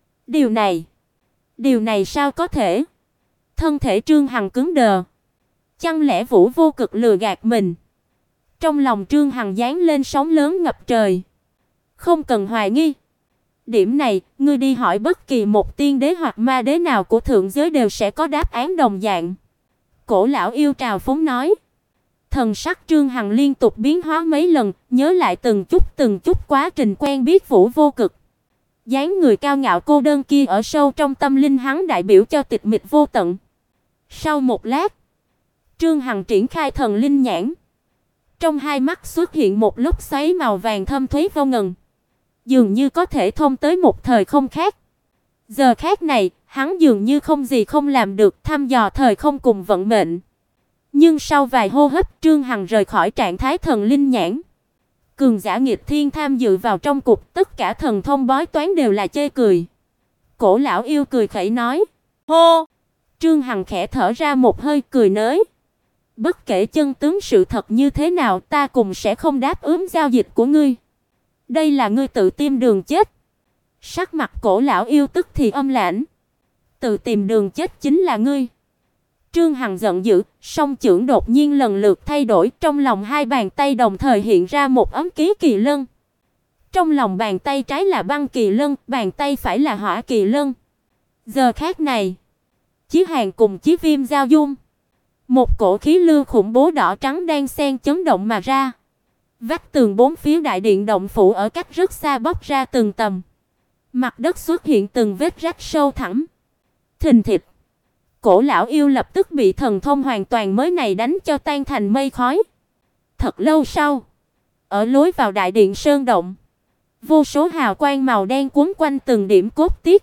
Điều này sao có thể? Thân thể Trương Hằng cứng đờ. Chẳng lẽ Vũ Vô Cực lừa gạt mình? Trong lòng Trương Hằng giáng lên sóng lớn ngập trời. Không cần hoài nghi. Điểm này, ngươi đi hỏi bất kỳ một tiên đế hoặc ma đế nào của thượng giới đều sẽ có đáp án đồng dạng. Cổ lão yêu trào phúng nói. Thần sắc Trương Hằng liên tục biến hóa mấy lần, nhớ lại từng chút quá trình quen biết Vũ Vô Cực. Dáng người cao ngạo cô đơn kia ở sâu trong tâm linh hắn đại biểu cho tịch mịch vô tận. Sau một lát, Trương Hằng triển khai thần linh nhãn. Trong hai mắt xuất hiện một lốc xoáy màu vàng thâm thúy vô ngần, dường như có thể thông tới một thời không khác. Giờ khác này, hắn dường như không gì không làm được, thăm dò thời không cùng vận mệnh. Nhưng sau vài hô hấp, Trương Hằng rời khỏi trạng thái thần linh nhãn. Cường giả nghịch thiên tham dự vào trong cuộc, tất cả thần thông bói toán đều là chê cười. Cổ lão yêu cười khẩy nói. Hô! Trương Hằng khẽ thở ra một hơi, cười nới. Bất kể chân tướng sự thật như thế nào, ta cũng sẽ không đáp ứng giao dịch của ngươi. Đây là ngươi tự tìm đường chết. Sắc mặt cổ lão yêu tức thì âm lãnh. Tự tìm đường chết chính là ngươi. Trương Hằng giận dữ, song chưởng đột nhiên lần lượt thay đổi, trong lòng hai bàn tay đồng thời hiện ra một ấm ký kỳ lân. Trong lòng bàn tay trái là băng kỳ lân, bàn tay phải là hỏa kỳ lân. Giờ khác này, Chí Hàn cùng Chí Viêm giao dung. Một cổ khí lưu khủng bố đỏ trắng đang xen chấn động mà ra. Vách tường bốn phía đại điện động phủ ở cách rất xa bóc ra từng tầng. Mặt đất xuất hiện từng vết rách sâu thẳm. Thình thịch. Cổ lão yêu lập tức bị thần thông hoàn toàn mới này đánh cho tan thành mây khói. Thật lâu sau, Ở lối vào đại điện sơn động, vô số hào quang màu đen quấn quanh từng điểm cốt tiết,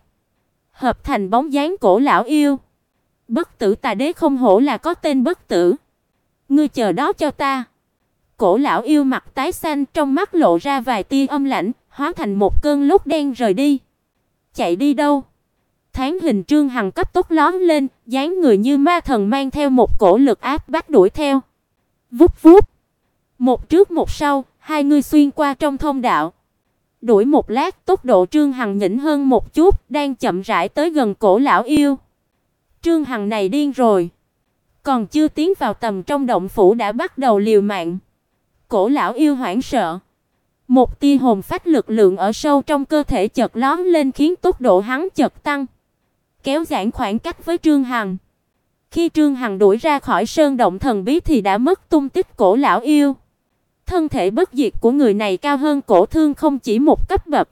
hợp thành bóng dáng cổ lão yêu. Bất tử tà đế không hổ là có tên bất tử. Ngươi chờ đó cho ta. Cổ lão yêu mặt tái xanh, trong mắt lộ ra vài tia âm lãnh, hóa thành một cơn lốc đen rời đi. Chạy đi đâu? Tháng hình Trương Hằng cấp tốc lóm lên, dáng người như ma thần mang theo một cổ lực áp bách đuổi theo. Vút vút. Một trước một sau, hai người xuyên qua trong thông đạo. Đuổi một lát, tốc độ Trương Hằng nhỉnh hơn một chút, đang chậm rãi tới gần cổ lão yêu. Trương Hằng này điên rồi. Còn chưa tiến vào tầm trong động phủ đã bắt đầu liều mạng. Cổ lão yêu hoảng sợ. Một tia hồn phách lực lượng ở sâu trong cơ thể chợt lóe lên khiến tốc độ hắn chợt tăng, kéo giãn khoảng cách với Trương Hằng. Khi Trương Hằng đuổi ra khỏi sơn động thần bí thì đã mất tung tích cổ lão yêu. Thân thể bất diệt của người này cao hơn Cổ Thương không chỉ một cấp bậc.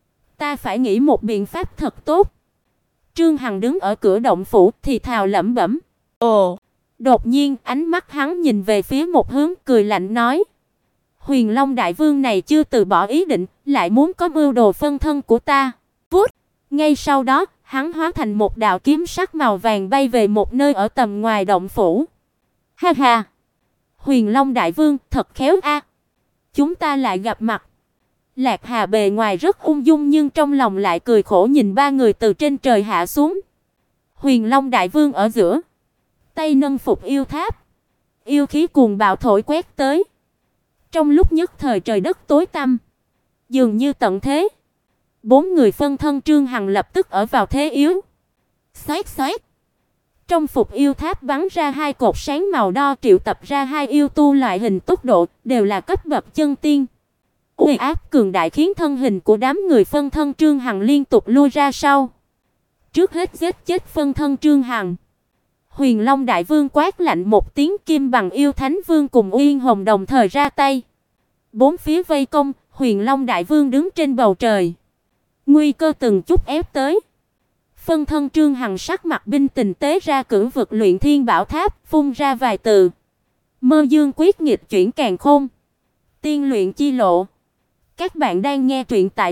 Ta phải nghĩ một biện pháp thật tốt. Trương Hằng đứng ở cửa động phủ thì thào lẩm bẩm. Ồ, đột nhiên ánh mắt hắn nhìn về phía một hướng, cười lạnh nói: Huyền Long đại vương này chưa từ bỏ ý định, lại muốn có mưu đồ phân thân của ta. Vút, ngay sau đó, hắn hóa thành một đạo kiếm sắc màu vàng bay về một nơi ở tầm ngoài động phủ. Ha ha, Huyền Long đại vương thật khéo a. Chúng ta lại gặp mặt. Lạc Hà bề ngoài rất ung dung nhưng trong lòng lại cười khổ nhìn ba người từ trên trời hạ xuống. Huyền Long đại vương ở giữa, tay nâng phục yêu tháp, yêu khí cuồng bạo thổi quét tới. Trong lúc nhất thời trời đất tối tăm, dường như tận thế. Bốn người phân thân Trương Hằng lập tức ở vào thế yếu. Xoát xoát. Trong phục yêu tháp bắn ra hai cột sáng màu đỏ triệu tập ra hai yêu tu loại hình tốc độ đều là cấp bậc chân tiên. Uy áp cường đại khiến thân hình của đám người phân thân Trương Hằng liên tục lui ra sau. Trước hết giết chết phân thân Trương Hằng, Huyền Long đại vương quát lạnh một tiếng, Kim Bằng yêu thánh vương cùng Uyên Hồng đồng thời ra tay. Bốn phía vây công, Huyền Long đại vương đứng trên bầu trời. Nguy cơ từng chút ép tới. Phân thân Trương Hằng sắc mặt bình tĩnh tế ra cử vực luyện thiên bảo tháp, phun ra vài từ. Mơ dương quyết nghịch chuyển càn khôn. Tiên luyện chi lộ. Các bạn đang nghe truyện tại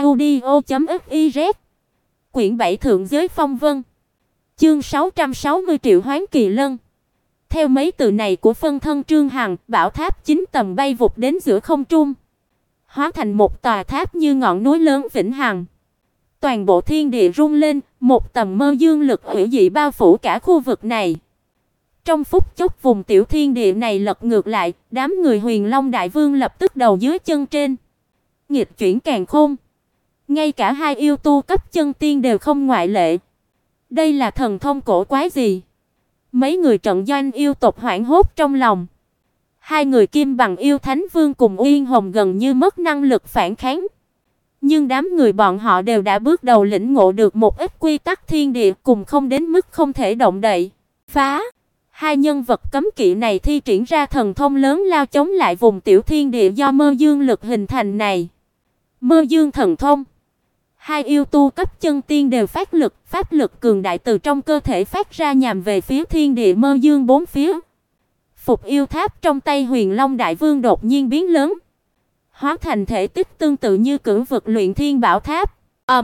truyệnaudio.fiz. Quyển 7 Thượng giới phong vân. Chương 660 Triệu Hoán Kỳ Lân. Theo mấy từ này của phân thân Trương Hằng, bảo tháp 9 tầng bay vụt đến giữa không trung, hóa thành một tòa tháp như ngọn núi lớn vĩnh hằng. Toàn bộ thiên địa rung lên, một tầng mơ dương lực hủy dị bao phủ cả khu vực này. Trong phút chốc vùng tiểu thiên địa này lật ngược lại, đám người Huyền Long đại vương lập tức đầu dưới chân trên. Nghịch chuyển càn khôn. Ngay cả hai yêu tu cấp chân tiên đều không ngoại lệ. Đây là thần thông cổ quái gì? Mấy người trận doanh yêu tộc hoảng hốt trong lòng. Hai người Kim Bằng yêu thánh vương cùng Uyên Hồng gần như mất năng lực phản kháng. Nhưng đám người bọn họ đều đã bước đầu lĩnh ngộ được một ít quy tắc thiên địa, cùng không đến mức không thể động đậy. Phá! Hai nhân vật cấm kỵ này thi triển ra thần thông lớn lao chống lại vùng tiểu thiên địa do mơ dương lực hình thành này. Mơ dương thần thông. Hai yêu tu cấp chân tiên đều phát lực, pháp lực cường đại từ trong cơ thể phát ra nhằm về phía thiên địa mơ dương bốn phía. Phục yêu tháp trong tay Huyền Long đại vương đột nhiên biến lớn, hóa thành thể tích tương tự như cửu vực luyện thiên bảo tháp.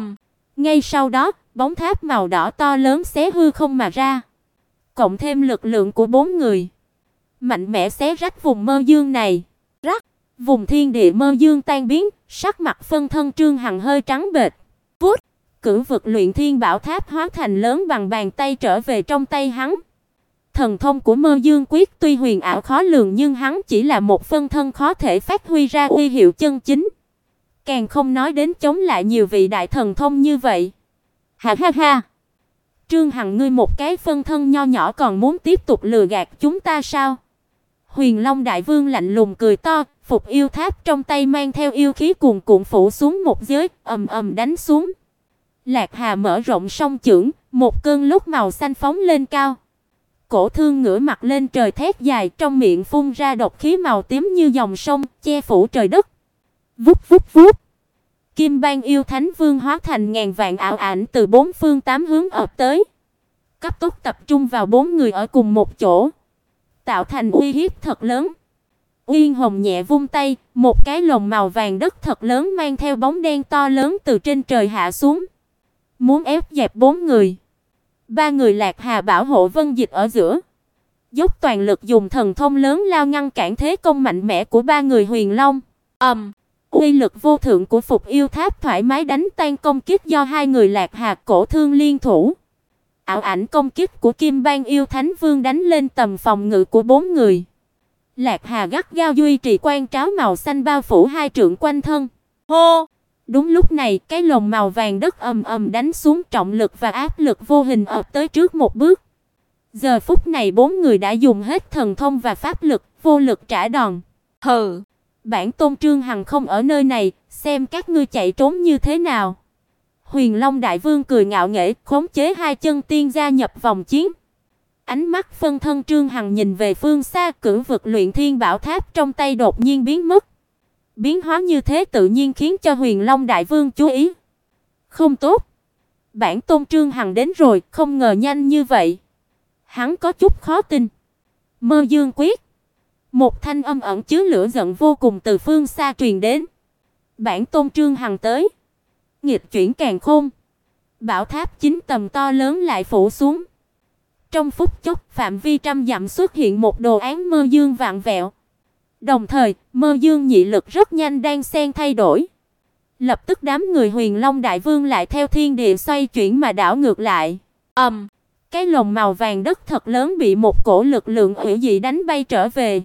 Ngay sau đó, bóng tháp màu đỏ to lớn xé hư không mà ra, cộng thêm lực lượng của bốn người, mạnh mẽ xé rách vùng mơ dương này. Rắc, vùng thiên địa mơ dương tan biến, sắc mặt phân thân Trương Hằng hơi trắng bệch. Vút, cửu vực luyện thiên bảo tháp hóa thành lớn bằng bàn tay trở về trong tay hắn. Thần thông của Mơ Dương Quyết tuy huyền ảo khó lường nhưng hắn chỉ là một phân thân khó thể phát huy ra uy hiệu chân chính. Càng không nói đến chống lại nhiều vị đại thần thông như vậy. Ha ha ha. Trương Hằng, ngươi một cái phân thân nho nhỏ còn muốn tiếp tục lừa gạt chúng ta sao? Huyền Long đại vương lạnh lùng cười to, phục yêu tháp trong tay mang theo yêu khí cuồn cuộn phủ xuống một giới, ầm ầm đánh xuống. Lạc Hà mở rộng song chưởng, một cơn lốc màu xanh phóng lên cao. Cổ Thương ngửa mặt lên trời thét dài, trong miệng phun ra độc khí màu tím như dòng sông, che phủ trời đất. Vút vút vút. Kim Bang yêu thánh vương hóa thành ngàn vạn ảo ảnh từ bốn phương tám hướng ập tới, cấp tốc tập trung vào bốn người ở cùng một chỗ, tạo thành uy hiếp thật lớn. Uyên Hồng nhẹ vung tay, một cái lồng màu vàng đất thật lớn mang theo bóng đen to lớn từ trên trời hạ xuống, muốn ép dẹp bốn người. Ba người Lạc Hà bảo hộ Vân Dịch ở giữa, dốc toàn lực dùng thần thông lớn lao ngăn cản thế công mạnh mẽ của ba người Huyền Long. Uy lực vô thượng của Phục Yêu Tháp thoải mái đánh tan công kích do hai người Lạc Hà Cổ Thương liên thủ. Ảo ảnh công kích của Kim Bang Yêu Thánh Vương đánh lên tầm phòng ngự của bốn người. Lạc Hà gắt gao duy trì quan tráo màu xanh bao phủ hai trượng quanh thân. Hô! Đúng lúc này, cái lồng màu vàng đất ầm ầm đánh xuống, trọng lực và áp lực vô hình ập tới trước một bước. Giờ phút này bốn người đã dùng hết thần thông và pháp lực, vô lực trả đòn. Hừ, bản tôn Trương Hằng không ở nơi này, xem các ngươi chạy trốn như thế nào. Huyền Long Đại Vương cười ngạo nghễ, khống chế hai chân tiên gia nhập vòng chiến. Ánh mắt phân thân Trương Hằng nhìn về phương xa, cửu vực luyện thiên bảo tháp trong tay đột nhiên biến mất. Biến hóa như thế tự nhiên khiến cho Huyền Long Đại Vương chú ý. Không tốt, bản tôn Trương Hằng đến rồi, không ngờ nhanh như vậy. Hắn có chút khó tin. Mơ Dương Quyết. Một thanh âm ẩn chứa lửa giận vô cùng từ phương xa truyền đến. Bản tôn Trương Hằng tới. Nghịch chuyển càn khôn. Bảo tháp 9 tầng to lớn lại phủ xuống. Trong phút chốc, phạm vi trăm dặm xuất hiện một đồ án mơ dương vạn vẹo. Đồng thời, mơ dương nhị lực rất nhanh đang xen thay đổi. Lập tức đám người Huyền Long Đại Vương lại theo thiên địa xoay chuyển mà đảo ngược lại. Cái lồng màu vàng đất thật lớn bị một cổ lực lượng hủy dị đánh bay trở về.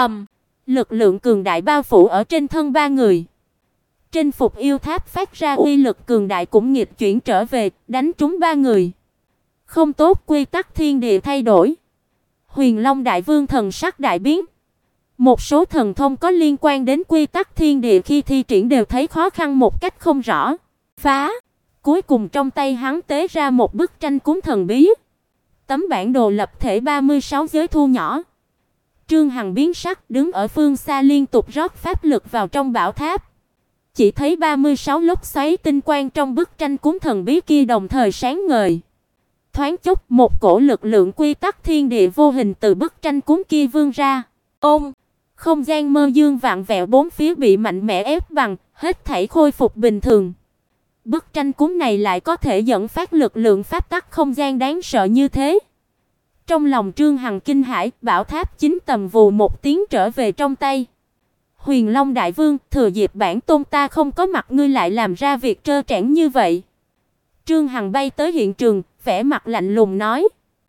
Lực lượng cường đại bao phủ ở trên thân ba người. Trên Phục Yêu Tháp phát ra uy lực cường đại cũng nghịch chuyển trở về, đánh trúng ba người. Không tốt, quy tắc thiên địa thay đổi. Huyền Long Đại Vương thần sắc đại biến. Một số thần thông có liên quan đến quy tắc thiên địa khi thi triển đều thấy khó khăn một cách không rõ. Phá! Cuối cùng trong tay hắn tế ra một bức tranh cúng thần bí. Tấm bản đồ lập thể 36 giới thu nhỏ. Trương Hằng biến sắc, đứng ở phương xa liên tục rót pháp lực vào trong bảo tháp. Chỉ thấy 36 lốc xoáy tinh quang trong bức tranh cúng thần bí kia đồng thời sáng ngời. Thoáng chốc, một cổ lực lượng quy tắc thiên địa vô hình từ bức tranh cúng kia vươn ra. Không gian mơ dương vạn vẹo bốn phía bị mạnh mẽ ép bằng, hết thảy khôi phục bình thường. Bức tranh cúng này lại có thể dẫn phát lực lượng pháp tắc không gian đáng sợ như thế. Trong lòng Trương Hằng kinh hãi, bảo tháp 9 tầng vù một tiếng trở về trong tay. Huyền Long Đại Vương, thừa dịp bản tôn ta không có mặt ngươi lại làm ra việc trơ trẽn như vậy. Trương Hằng bay tới hiện trường, vẻ mặt lạnh lùng nói.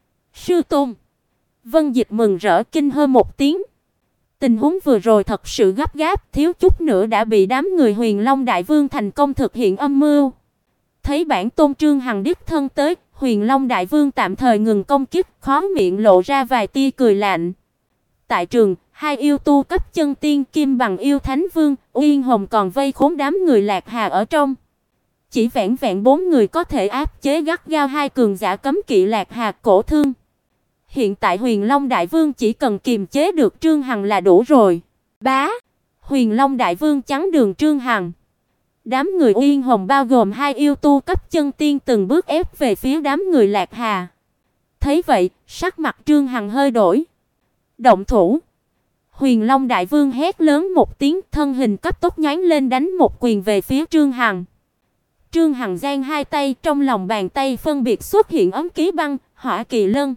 Sư tôn. Vân Dịch mừng rỡ kinh hô một tiếng. Tình huống vừa rồi thật sự gấp gáp, thiếu chút nữa đã bị đám người Huyền Long Đại Vương thành công thực hiện âm mưu. Thấy bản tôn Trương Hằng đích thân tới, Huyền Long Đại Vương tạm thời ngừng công kích, khóe miệng lộ ra vài tia cười lạnh. Tại trường, hai yêu tu cấp chân tiên Kim Bằng Yêu Thánh Vương, Uyên Hồng còn vây khốn đám người Lạc Hà ở trong. Chỉ vẹn vẹn 4 người có thể áp chế gắt gao hai cường giả cấm kỵ Lạc Hà Cổ Thương. Hiện tại Huyền Long Đại Vương chỉ cần kiềm chế được Trương Hằng là đủ rồi. Bá! Huyền Long Đại Vương chắn đường Trương Hằng. Đám người Uyên Hồng bao gồm hai yêu tu cấp chân tiên từng bước ép về phía đám người Lạc Hà. Thấy vậy, sắc mặt Trương Hằng hơi đổi. Động thủ! Huyền Long Đại Vương hét lớn một tiếng, thân hình cấp tốc nhoáng lên đánh một quyền về phía Trương Hằng. Trương Hằng giang hai tay, trong lòng bàn tay phân biệt xuất hiện ấm ký băng, hỏa kỳ lân.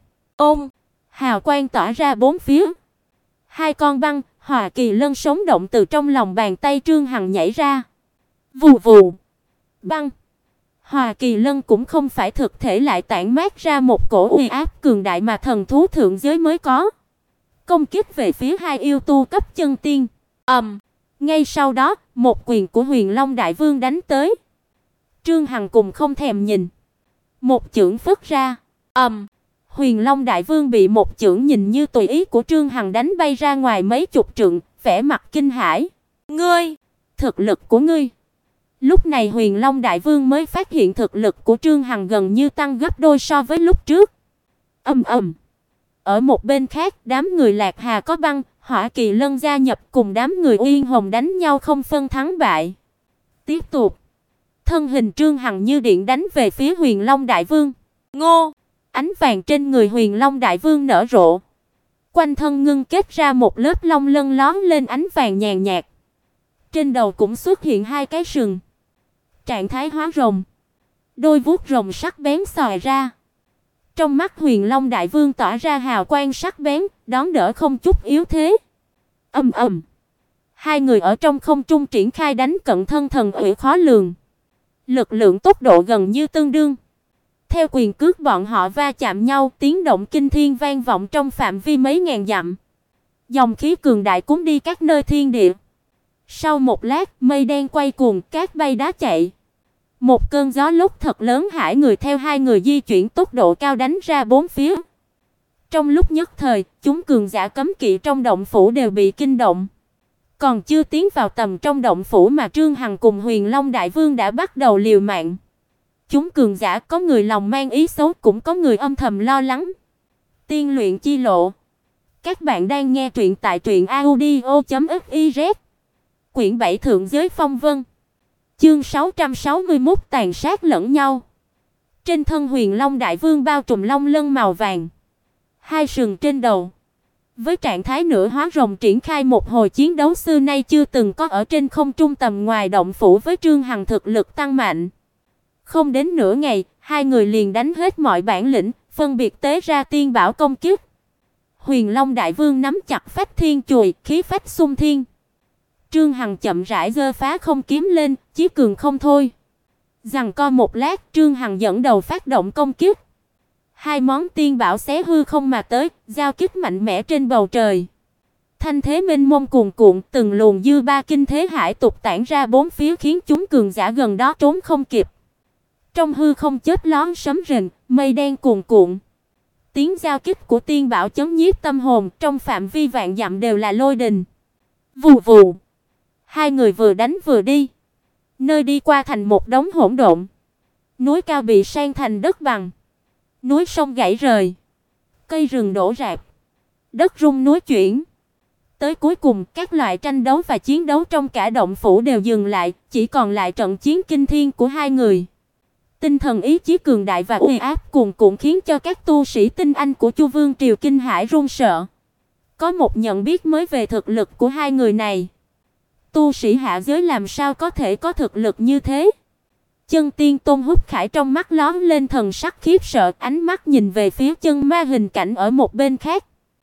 Hào quang tỏa ra bốn phía. Hai con băng, hỏa kỳ lân sống động từ trong lòng bàn tay Trương Hằng nhảy ra. Vù vù. Băng. Hỏa kỳ lân cũng không phải thực thể, lại tản mát ra một cổ uy áp cường đại mà thần thú thượng giới mới có. Công kích về phía hai yêu tu cấp chân tiên. Ngay sau đó, một quyền của Huyền Long Đại Vương đánh tới. Trương Hằng cùng không thèm nhìn. Một chưởng phất ra. Huyền Long Đại Vương bị một chưởng nhìn như tùy ý của Trương Hằng đánh bay ra ngoài mấy chục trượng, vẻ mặt kinh hãi. Ngươi, thực lực của ngươi. Lúc này Huyền Long Đại Vương mới phát hiện thực lực của Trương Hằng gần như tăng gấp đôi so với lúc trước. Ở một bên khác, đám người Lạc Hà có băng, hỏa kỳ lân gia nhập cùng đám người Uyên Hồng đánh nhau không phân thắng bại. Tiếp tục, thân hình Trương Hằng như điện đánh về phía Huyền Long Đại Vương. Ngô! Ánh vàng trên người Huyền Long Đại Vương nở rộ. quanh thân ngưng kết ra một lớp long lân lóe lên ánh vàng nhàn nhạt. Trên đầu cũng xuất hiện hai cái sừng. Trạng thái hóa rồng. Đôi vuốt rồng sắc bén xòe ra. Trong mắt Huyền Long Đại Vương tỏa ra hào quang sắc bén, đón đỡ không chút yếu thế. Ầm ầm. Hai người ở trong không trung triển khai đánh cận thân thần uy khó lường. Lực lượng tốc độ gần như tương đương. Theo quyền cước bọn họ va chạm nhau, tiếng động kinh thiên vang vọng trong phạm vi mấy ngàn dặm. Dòng khí cường đại cuốn đi các nơi thiên địa. Sau một lát, mây đen quay cuồng, cát bay đá chạy. Một cơn gió lúc thật lớn hải người theo hai người di chuyển tốc độ cao đánh ra bốn phía. Trong lúc nhất thời, chúng cường giả cấm kỵ trong động phủ đều bị kinh động. Còn chưa tiến vào tầm trong động phủ mà Trương Hằng cùng Huyền Long Đại Vương đã bắt đầu liều mạng. Chúng cường giả có người lòng mang ý xấu, cũng có người âm thầm lo lắng. Tiên luyện chi lộ. Các bạn đang nghe truyện tại truyệnaudio.fiz. Quyển 7 Thượng giới phong vân. Chương 661 tàn sát lẫn nhau. Trên thân Huyền Long Đại Vương bao trùm long lân màu vàng, hai sừng trên đầu. Với trạng thái nửa hóa rồng triển khai một hồi chiến đấu xưa nay chưa từng có ở trên không trung tầm ngoài động phủ với Trương Hằng thực lực tăng mạnh. Không đến nửa ngày, hai người liền đánh hết mọi bản lĩnh, phân biệt tế ra tiên bảo công kích. Huyền Long Đại Vương nắm chặt phách thiên chùy, khí phách xung thiên. Trương Hằng chậm rãi giơ phá không kiếm lên, chí cường không thôi. Giằng co một lát, Trương Hằng dẫn đầu phát động công kích. Hai món tiên bảo xé hư không mà tới, giao kích mạnh mẽ trên bầu trời. Thanh thế mênh mông cuồn cuộn, từng luồng dư ba kinh thế hải tục tản ra bốn phía khiến chúng cường giả gần đó trốn không kịp. Trong hư không chớp lóe sấm rền, mây đen cuồn cuộn. Tiếng giao kích của tiên bảo chấn nhiếp tâm hồn, trong phạm vi vạn dặm đều là lôi đình. Vù vù. Hai người vừa đánh vừa đi. Nơi đi qua thành một đống hỗn độn. Núi cao bị san thành đất bằng. Núi sông gãy rời. Cây rừng đổ rạp. Đất rung núi chuyển. Tới cuối cùng, các loại tranh đấu và chiến đấu trong cả động phủ đều dừng lại, chỉ còn lại trận chiến kinh thiên của hai người. Tinh thần ý chí cường đại và uy áp cuồn cuộn khiến cho các tu sĩ tinh anh của Chu Vương triều kinh hãi run sợ. Có một nhận biết mới về thực lực của hai người này. Tu sĩ hạ giới làm sao có thể có thực lực như thế? Chân Tiên Tôn Húc Khải trong mắt lóe lên thần sắc khiếp sợ, ánh mắt nhìn về phía chân ma hình cảnh ở một bên khác.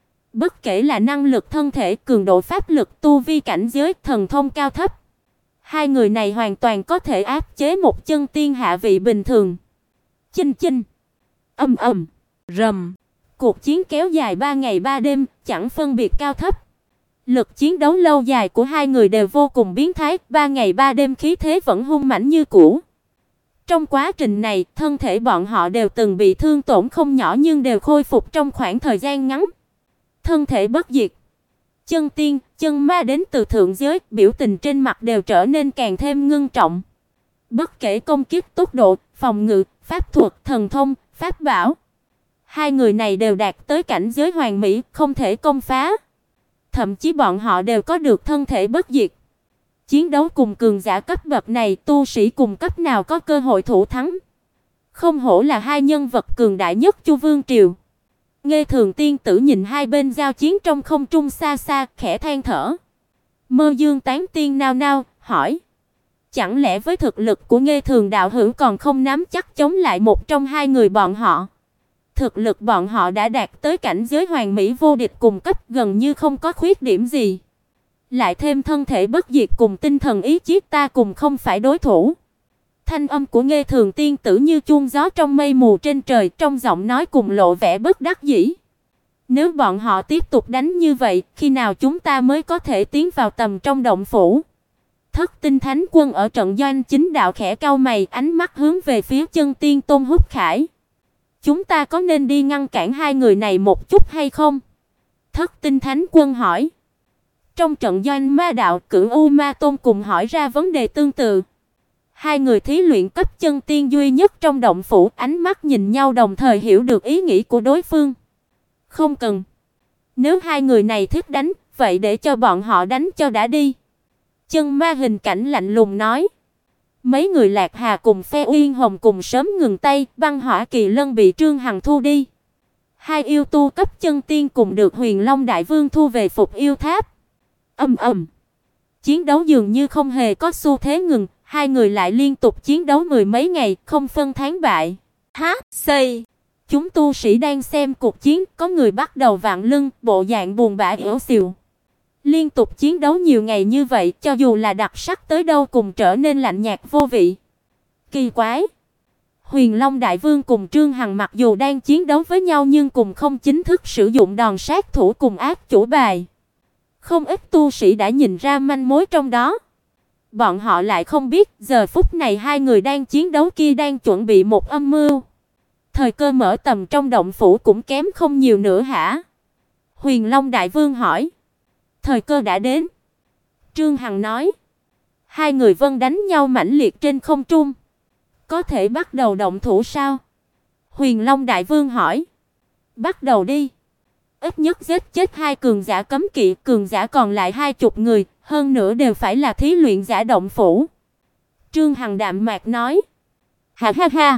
Bất kể là năng lực thân thể, cường độ pháp lực, tu vi cảnh giới, thần thông cao thấp, hai người này hoàn toàn có thể áp chế một chân tiên hạ vị bình thường. Chinh chinh, ầm ầm, rầm. Cuộc chiến kéo dài 3 ngày 3 đêm, chẳng phân biệt cao thấp. Lực chiến đấu lâu dài của hai người đều vô cùng biến thái, 3 ngày 3 đêm khí thế vẫn hung mãnh như cũ. Trong quá trình này, thân thể bọn họ đều từng bị thương tổn không nhỏ nhưng đều khôi phục trong khoảng thời gian ngắn. Thân thể bất diệt. Chân tiên, chân ma đến từ thượng giới, biểu tình trên mặt đều trở nên càng thêm ngưng trọng. Bất kể công kích tốc độ, phòng ngự, pháp thuật, thần thông, pháp bảo, hai người này đều đạt tới cảnh giới hoàn mỹ, không thể công phá. Thậm chí bọn họ đều có được thân thể bất diệt. Chiến đấu cùng cường giả cấp bậc này, tu sĩ cùng cấp nào có cơ hội thủ thắng. Không hổ là hai nhân vật cường đại nhất Chu Vương triều. Nghê Thường tiên tử nhìn hai bên giao chiến trong không trung xa xa, khẽ than thở. Mơ Dương Tán tiên nao nao hỏi: chẳng lẽ với thực lực của Nghê Thường đạo hữu còn không nắm chắc chống lại một trong hai người bọn họ? Thực lực bọn họ đã đạt tới cảnh giới hoàn mỹ vô địch cùng cấp, gần như không có khuyết điểm gì. Lại thêm thân thể bất diệt cùng tinh thần ý chí, ta cùng không phải đối thủ. Thanh âm của Nghê Thường tiên tử như chuông gió trong mây mù trên trời, trong giọng nói cùng lộ vẻ bất đắc dĩ. Nếu bọn họ tiếp tục đánh như vậy, khi nào chúng ta mới có thể tiến vào tầm trong động phủ? Thất Tinh Thánh Quân ở trận doanh chính đạo khẽ cau mày, ánh mắt hướng về phía Chân Tiên Tôn Húc Khải. Chúng ta có nên đi ngăn cản hai người này một chút hay không? Thất Tinh Thánh Quân hỏi. Trong trận doanh ma đạo, Cửu U Ma Tôn cùng hỏi ra vấn đề tương tự. Hai người thí luyện cấp chân tiên duy nhất trong động phủ, ánh mắt nhìn nhau đồng thời hiểu được ý nghĩ của đối phương. Không cần. Nếu hai người này thích đánh, vậy để cho bọn họ đánh cho đã đi. Chân ma hình cảnh lạnh lùng nói. Mấy người Lạc Hà cùng phe Uyên Hồng cùng sớm ngừng tay, băng hỏa kỳ lân bị Trương Hằng thu đi. Hai yêu tu cấp chân tiên cùng được Huyền Long Đại Vương thu về Phục Yêu Tháp. Ầm ầm. Chiến đấu dường như không hề có xu thế ngừng, hai người lại liên tục chiến đấu mười mấy ngày, không phân thắng bại. Xây. Chúng tu sĩ đang xem cuộc chiến, có người bắt đầu vặn lưng, bộ dạng buồn bã yếu xìu. Liên tục chiến đấu nhiều ngày như vậy, cho dù là đặc sắc tới đâu cùng trở nên lạnh nhạt vô vị. Kỳ quái. Huyền Long Đại Vương cùng Trương Hằng mặc dù đang chiến đấu với nhau nhưng cùng không chính thức sử dụng đòn sát thủ cùng ác chủ bài. Không ít tu sĩ đã nhìn ra manh mối trong đó. Bọn họ lại không biết, giờ phút này hai người đang chiến đấu kia đang chuẩn bị một âm mưu. Thời cơ mở tầm trong động phủ cũng kém không nhiều nữa hả? Huyền Long Đại Vương hỏi. Thời cơ đã đến. Trương Hằng nói. Hai người vân đánh nhau mãnh liệt trên không trung. Có thể bắt đầu động thủ sao? Huyền Long Đại Vương hỏi. Bắt đầu đi. Ít nhất giết chết hai cường giả cấm kỵ, cường giả còn lại 20 người, hơn nữa đều phải là thí luyện giả động phủ. Trương Hằng đạm mạc nói. Ha ha ha.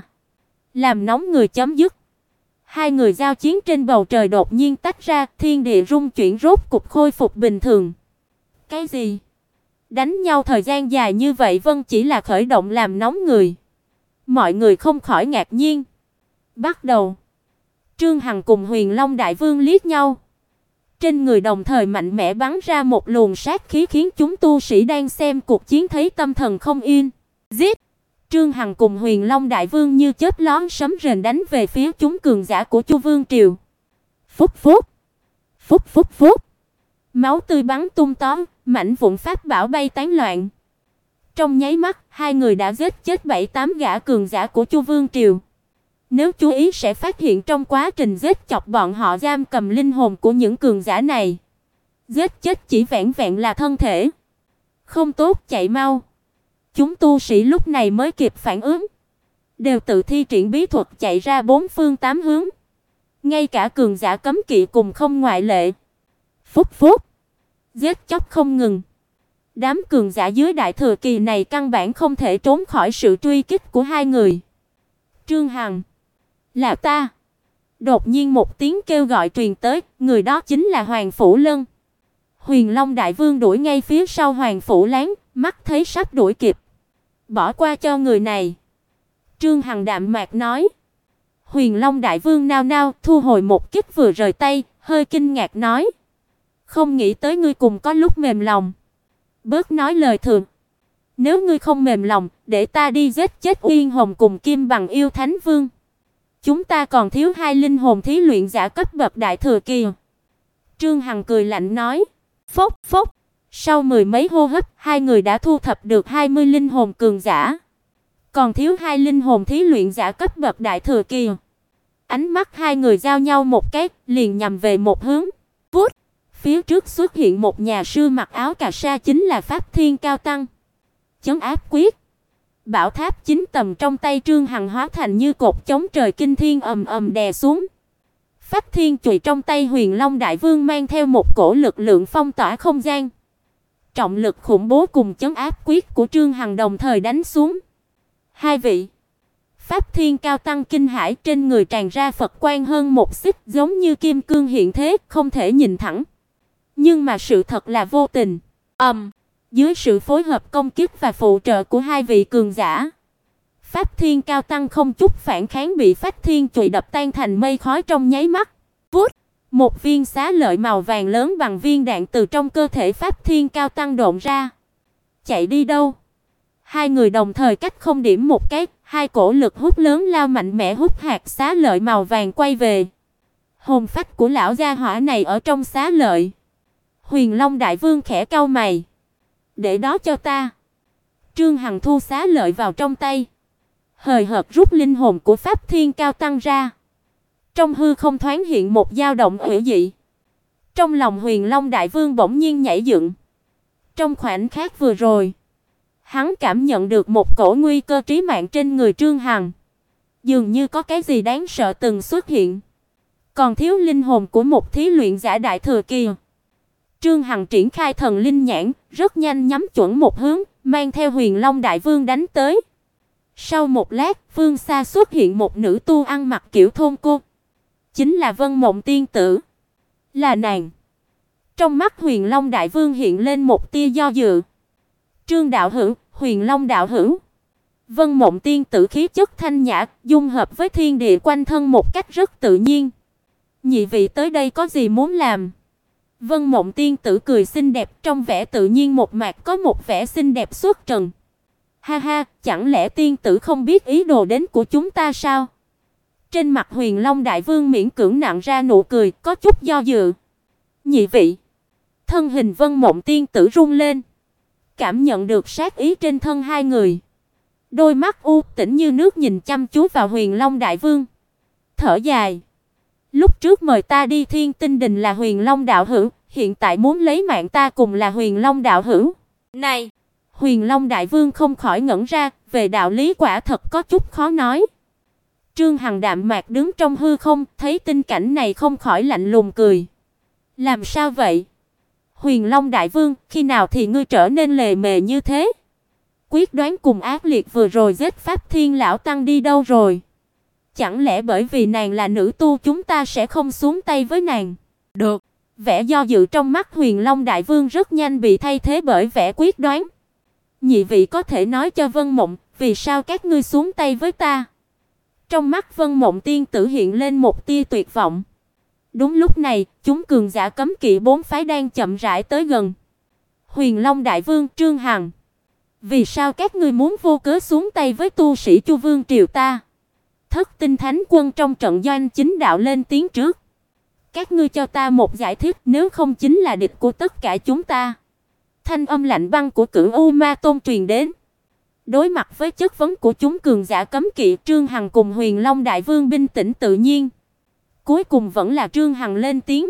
Làm nóng người chấm dứt. Hai người giao chiến trên bầu trời đột nhiên tách ra, thiên địa rung chuyển rốt cục khôi phục bình thường. Cái gì? Đánh nhau thời gian dài như vậy vân chỉ là khởi động làm nóng người. Mọi người không khỏi ngạc nhiên. Bắt đầu. Trương Hằng cùng Huyền Long Đại Vương liếc nhau. Trên người đồng thời mạnh mẽ bắn ra một luồng sát khí khiến chúng tu sĩ đang xem cuộc chiến thấy tâm thần không yên. Giết! Trương Hằng cùng Huyền Long Đại Vương như chớp lóe sấm rền đánh về phía chúng cường giả của Chu Vương triều. Phúc phúc, phúc phúc phúc. Máu tươi bắn tung tóe, mảnh vụn pháp bảo bay tán loạn. Trong nháy mắt, hai người đã giết chết 7-8 gã cường giả của Chu Vương triều. Nếu chú ý sẽ phát hiện trong quá trình giết chọc bọn họ giam cầm linh hồn của những cường giả này. Giết chết chỉ vẹn vẹn là thân thể. Không tốt, chạy mau. Chúng tu sĩ lúc này mới kịp phản ứng, đều tự thi triển bí thuật chạy ra bốn phương tám hướng. Ngay cả cường giả cấm kỵ cùng không ngoại lệ. Phúc phúc, giết chóc không ngừng. Đám cường giả dưới đại thừa kỳ này căn bản không thể trốn khỏi sự truy kích của hai người. Trương Hằng, là ta. Đột nhiên một tiếng kêu gọi truyền tới, người đó chính là Hoàng Phủ Lân. Huyền Long Đại Vương đuổi ngay phía sau Hoàng Phủ Láng, mắt thấy sắp đuổi kịp. Bỏ qua cho người này. Trương Hằng đạm mạc nói. Huyền Long Đại Vương nao nao thu hồi một kích vừa rời tay, hơi kinh ngạc nói. Không nghĩ tới ngươi cùng có lúc mềm lòng. Bớt nói lời thường. Nếu ngươi không mềm lòng, để ta đi giết chết Uyên Hồng cùng Kim Bằng Yêu Thánh Vương. Chúng ta còn thiếu hai linh hồn thí luyện giả cấp bậc đại thừa kỳ. Trương Hằng cười lạnh nói. Phốc phốc. Sau mười mấy hô hấp, hai người đã thu thập được 20 linh hồn cường giả. Còn thiếu hai linh hồn thí luyện giả cấp bậc đại thừa kỳ. Ánh mắt hai người giao nhau một cái, liền nhằm về một hướng. Vút, phía trước xuất hiện một nhà sư mặc áo cà sa chính là Pháp Thiên Cao Tăng. Chấn áp quyết. Bảo tháp 9 tầng trong tay Trương Hằng hóa thành như cột chống trời kinh thiên ầm ầm đè xuống. Pháp Thiên chùy trong tay Huyền Long Đại Vương mang theo một cổ lực lượng phong tỏa không gian. Trọng lực khủng bố cùng chấn áp quyết của Trương Hằng đồng thời đánh xuống. Hai vị. Pháp Thiên Cao Tăng kinh hãi, trên người tràn ra Phật quang hơn một xích, giống như kim cương hiện thế, không thể nhìn thẳng. Nhưng mà sự thật là vô tình. Dưới sự phối hợp công kích và phụ trợ của hai vị cường giả, Pháp Thiên Cao Tăng không chút phản kháng bị Pháp Thiên chùy đập tan thành mây khói trong nháy mắt. Vút, một viên xá lợi màu vàng lớn bằng viên đạn từ trong cơ thể Pháp Thiên Cao Tăng độn ra. Chạy đi đâu? Hai người đồng thời cách không điểm một cái, hai cổ lực hút lớn lao mạnh mẽ hút hạt xá lợi màu vàng quay về. Hồn phách của lão gia hỏa này ở trong xá lợi. Huyền Long Đại Vương khẽ cau mày. Để đó cho ta. Trương Hằng thu xá lợi vào trong tay, hời hợt rút linh hồn của Pháp Thiên Cao Tăng ra. Trong hư không thoáng hiện một dao động hủy dị. Trong lòng Huyền Long Đại Vương bỗng nhiên nhảy dựng. Trong khoảnh khắc vừa rồi, hắn cảm nhận được một cổ nguy cơ trí mạng trên người Trương Hằng. Dường như có cái gì đáng sợ từng xuất hiện. Còn thiếu linh hồn của một thí luyện giả đại thừa kỳ. Trương Hằng triển khai thần linh nhãn, rất nhanh nhắm chuẩn một hướng, mang theo Huyền Long Đại Vương đánh tới. Sau một lát, phương xa xuất hiện một nữ tu ăn mặc kiểu thôn cô. chính là Vân Mộng tiên tử. Là nàng. Trong mắt Huyền Long đại vương hiện lên một tia do dự. Trương đạo hữu, Huyền Long đạo hữu. Vân Mộng tiên tử khí chất thanh nhã, dung hợp với thiên địa quanh thân một cách rất tự nhiên. Nhị vị tới đây có gì muốn làm? Vân Mộng tiên tử cười xinh đẹp, trong vẻ tự nhiên một mạc có một vẻ xinh đẹp xuất trần. Ha ha, chẳng lẽ tiên tử không biết ý đồ đến của chúng ta sao? Trên mặt Huyền Long đại vương miễn cưỡng nặn ra nụ cười, có chút do dự. Nhị vị. Thân hình Vân Mộng tiên tử rung lên, cảm nhận được sát ý trên thân hai người. Đôi mắt u tĩnh như nước nhìn chăm chú vào Huyền Long đại vương. Thở dài. Lúc trước mời ta đi Thiên Tinh Đình là Huyền Long đạo hữu, hiện tại muốn lấy mạng ta cùng là Huyền Long đạo hữu. Này, Huyền Long đại vương không khỏi ngẩn ra, về đạo lý quả thật có chút khó nói. Trương Hằng đạm mạc đứng trong hư không, thấy tình cảnh này không khỏi lạnh lùng cười. Làm sao vậy? Huyền Long đại vương, khi nào thì ngươi trở nên lề mề như thế? Quyết đoán cùng ác liệt vừa rồi giết Pháp Thiên lão tăng đi đâu rồi? Chẳng lẽ bởi vì nàng là nữ tu chúng ta sẽ không xuống tay với nàng? Được. Vẻ do dự trong mắt Huyền Long đại vương rất nhanh bị thay thế bởi vẻ quyết đoán. Nhị vị có thể nói cho Vân Mộng, vì sao các ngươi xuống tay với ta? Trong mắt Vân Mộng tiên tử hiện lên một tia tuyệt vọng. Đúng lúc này, chúng cường giả cấm kỵ bốn phái đang chậm rãi tới gần. Huyền Long đại vương, Trương Hằng, vì sao các ngươi muốn vô cớ xuống tay với tu sĩ Chu Vương triều ta? Thất Tinh Thánh quân trong trận doanh chính đạo lên tiếng trước. Các ngươi cho ta một giải thích, nếu không chính là địch của tất cả chúng ta. Thanh âm lạnh băng của Cửu U Ma Tôn truyền đến. Đối mặt với chất vấn của chúng cường giả cấm kỵ, Trương Hằng cùng Huyền Long đại vương bình tĩnh tự nhiên. Cuối cùng vẫn là Trương Hằng lên tiếng.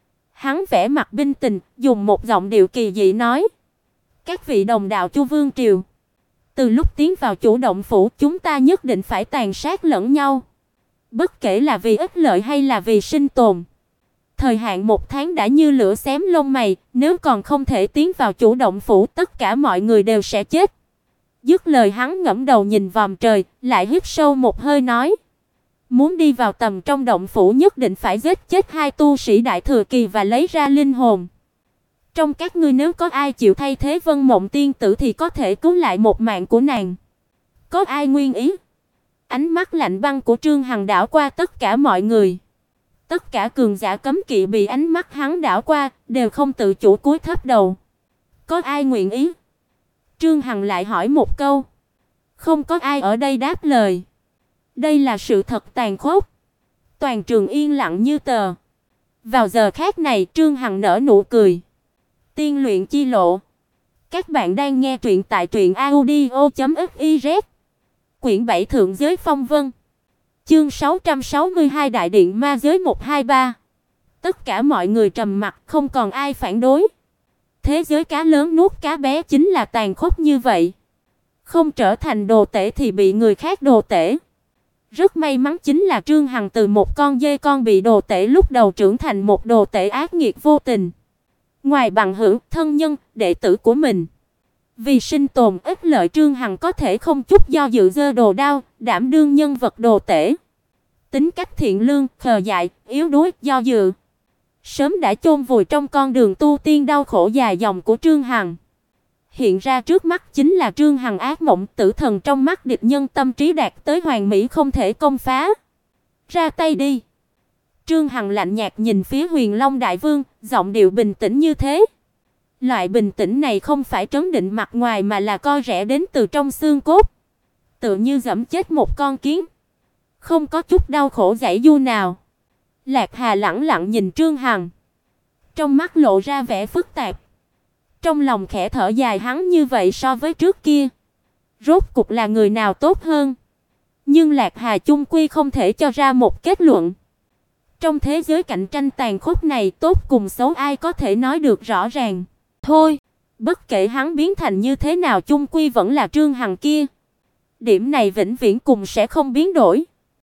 Hắn vẻ mặt bình tĩnh, dùng một giọng điệu kỳ dị nói: "Các vị đồng đạo Chu Vương triều, từ lúc tiến vào chủ động phủ, chúng ta nhất định phải tàn sát lẫn nhau, bất kể là vì ích lợi hay là vì sinh tồn. Thời hạn 1 tháng đã như lửa xém lông mày, nếu còn không thể tiến vào chủ động phủ, tất cả mọi người đều sẽ chết." Dứt lời hắn ngẩng đầu nhìn vòm trời, lại hít sâu một hơi nói: "Muốn đi vào tầm trong động phủ nhất định phải giết chết 2 tu sĩ đại thừa kỳ và lấy ra linh hồn. Trong các ngươi nếu có ai chịu thay thế Vân Mộng tiên tử thì có thể cứu lại một mạng của nàng. Có ai nguyên ý?" Ánh mắt lạnh băng của Trương Hằng đảo qua tất cả mọi người. Tất cả cường giả cấm kỵ bị ánh mắt hắn đảo qua, đều không tự chủ cúi thấp đầu. "Có ai nguyện ý?" Trương Hằng lại hỏi một câu. Không có ai ở đây đáp lời. Đây là sự thật tàn khốc. Toàn trường yên lặng như tờ. Vào giờ khác này, Trương Hằng nở nụ cười. Tiên luyện chi lộ. Các bạn đang nghe truyện tại truyệnaudio.fiz. Quyển 7 Thượng giới phong vân. Chương 662 Đại điện ma giới 123. Tất cả mọi người trầm mặc, không còn ai phản đối. Thế giới cá lớn nuốt cá bé chính là tàn khốc như vậy. Không trở thành đồ tể thì bị người khác đồ tể. Rất may mắn chính là Trương Hằng từ một con dê con bị đồ tể lúc đầu trưởng thành một đồ tể ác nghiệt vô tình. Ngoài bằng hữu, thân nhân, đệ tử của mình, vì sinh tồn ích lợi, Trương Hằng có thể không chút do dự giơ đồ đao, đảm đương nhân vật đồ tể. Tính cách thiện lương, khờ dại, yếu đuối, do dự, sớm đã chôn vùi trong con đường tu tiên đau khổ dài dòng của Trương Hằng. Hiện ra trước mắt chính là Trương Hằng ác mộng tử thần trong mắt địch nhân, tâm trí đạt tới hoàn mỹ không thể công phá. Ra tay đi. Trương Hằng lạnh nhạt nhìn phía Huyền Long đại vương, giọng điệu bình tĩnh như thế. Loại bình tĩnh này không phải trấn định mặt ngoài mà là coi rẻ đến từ trong xương cốt. Tựa như giẫm chết một con kiến, không có chút đau khổ giãy giụa nào. Lạc Hà lẳng lặng nhìn Trương Hằng, trong mắt lộ ra vẻ phức tạp. Trong lòng khẽ thở dài, hắn như vậy so với trước kia, rốt cục là người nào tốt hơn? Nhưng Lạc Hà chung quy không thể cho ra một kết luận. Trong thế giới cạnh tranh tàn khốc này, tốt cùng xấu ai có thể nói được rõ ràng. Thôi, bất kể hắn biến thành như thế nào chung quy vẫn là Trương Hằng kia. Điểm này vĩnh viễn cùng sẽ không biến đổi.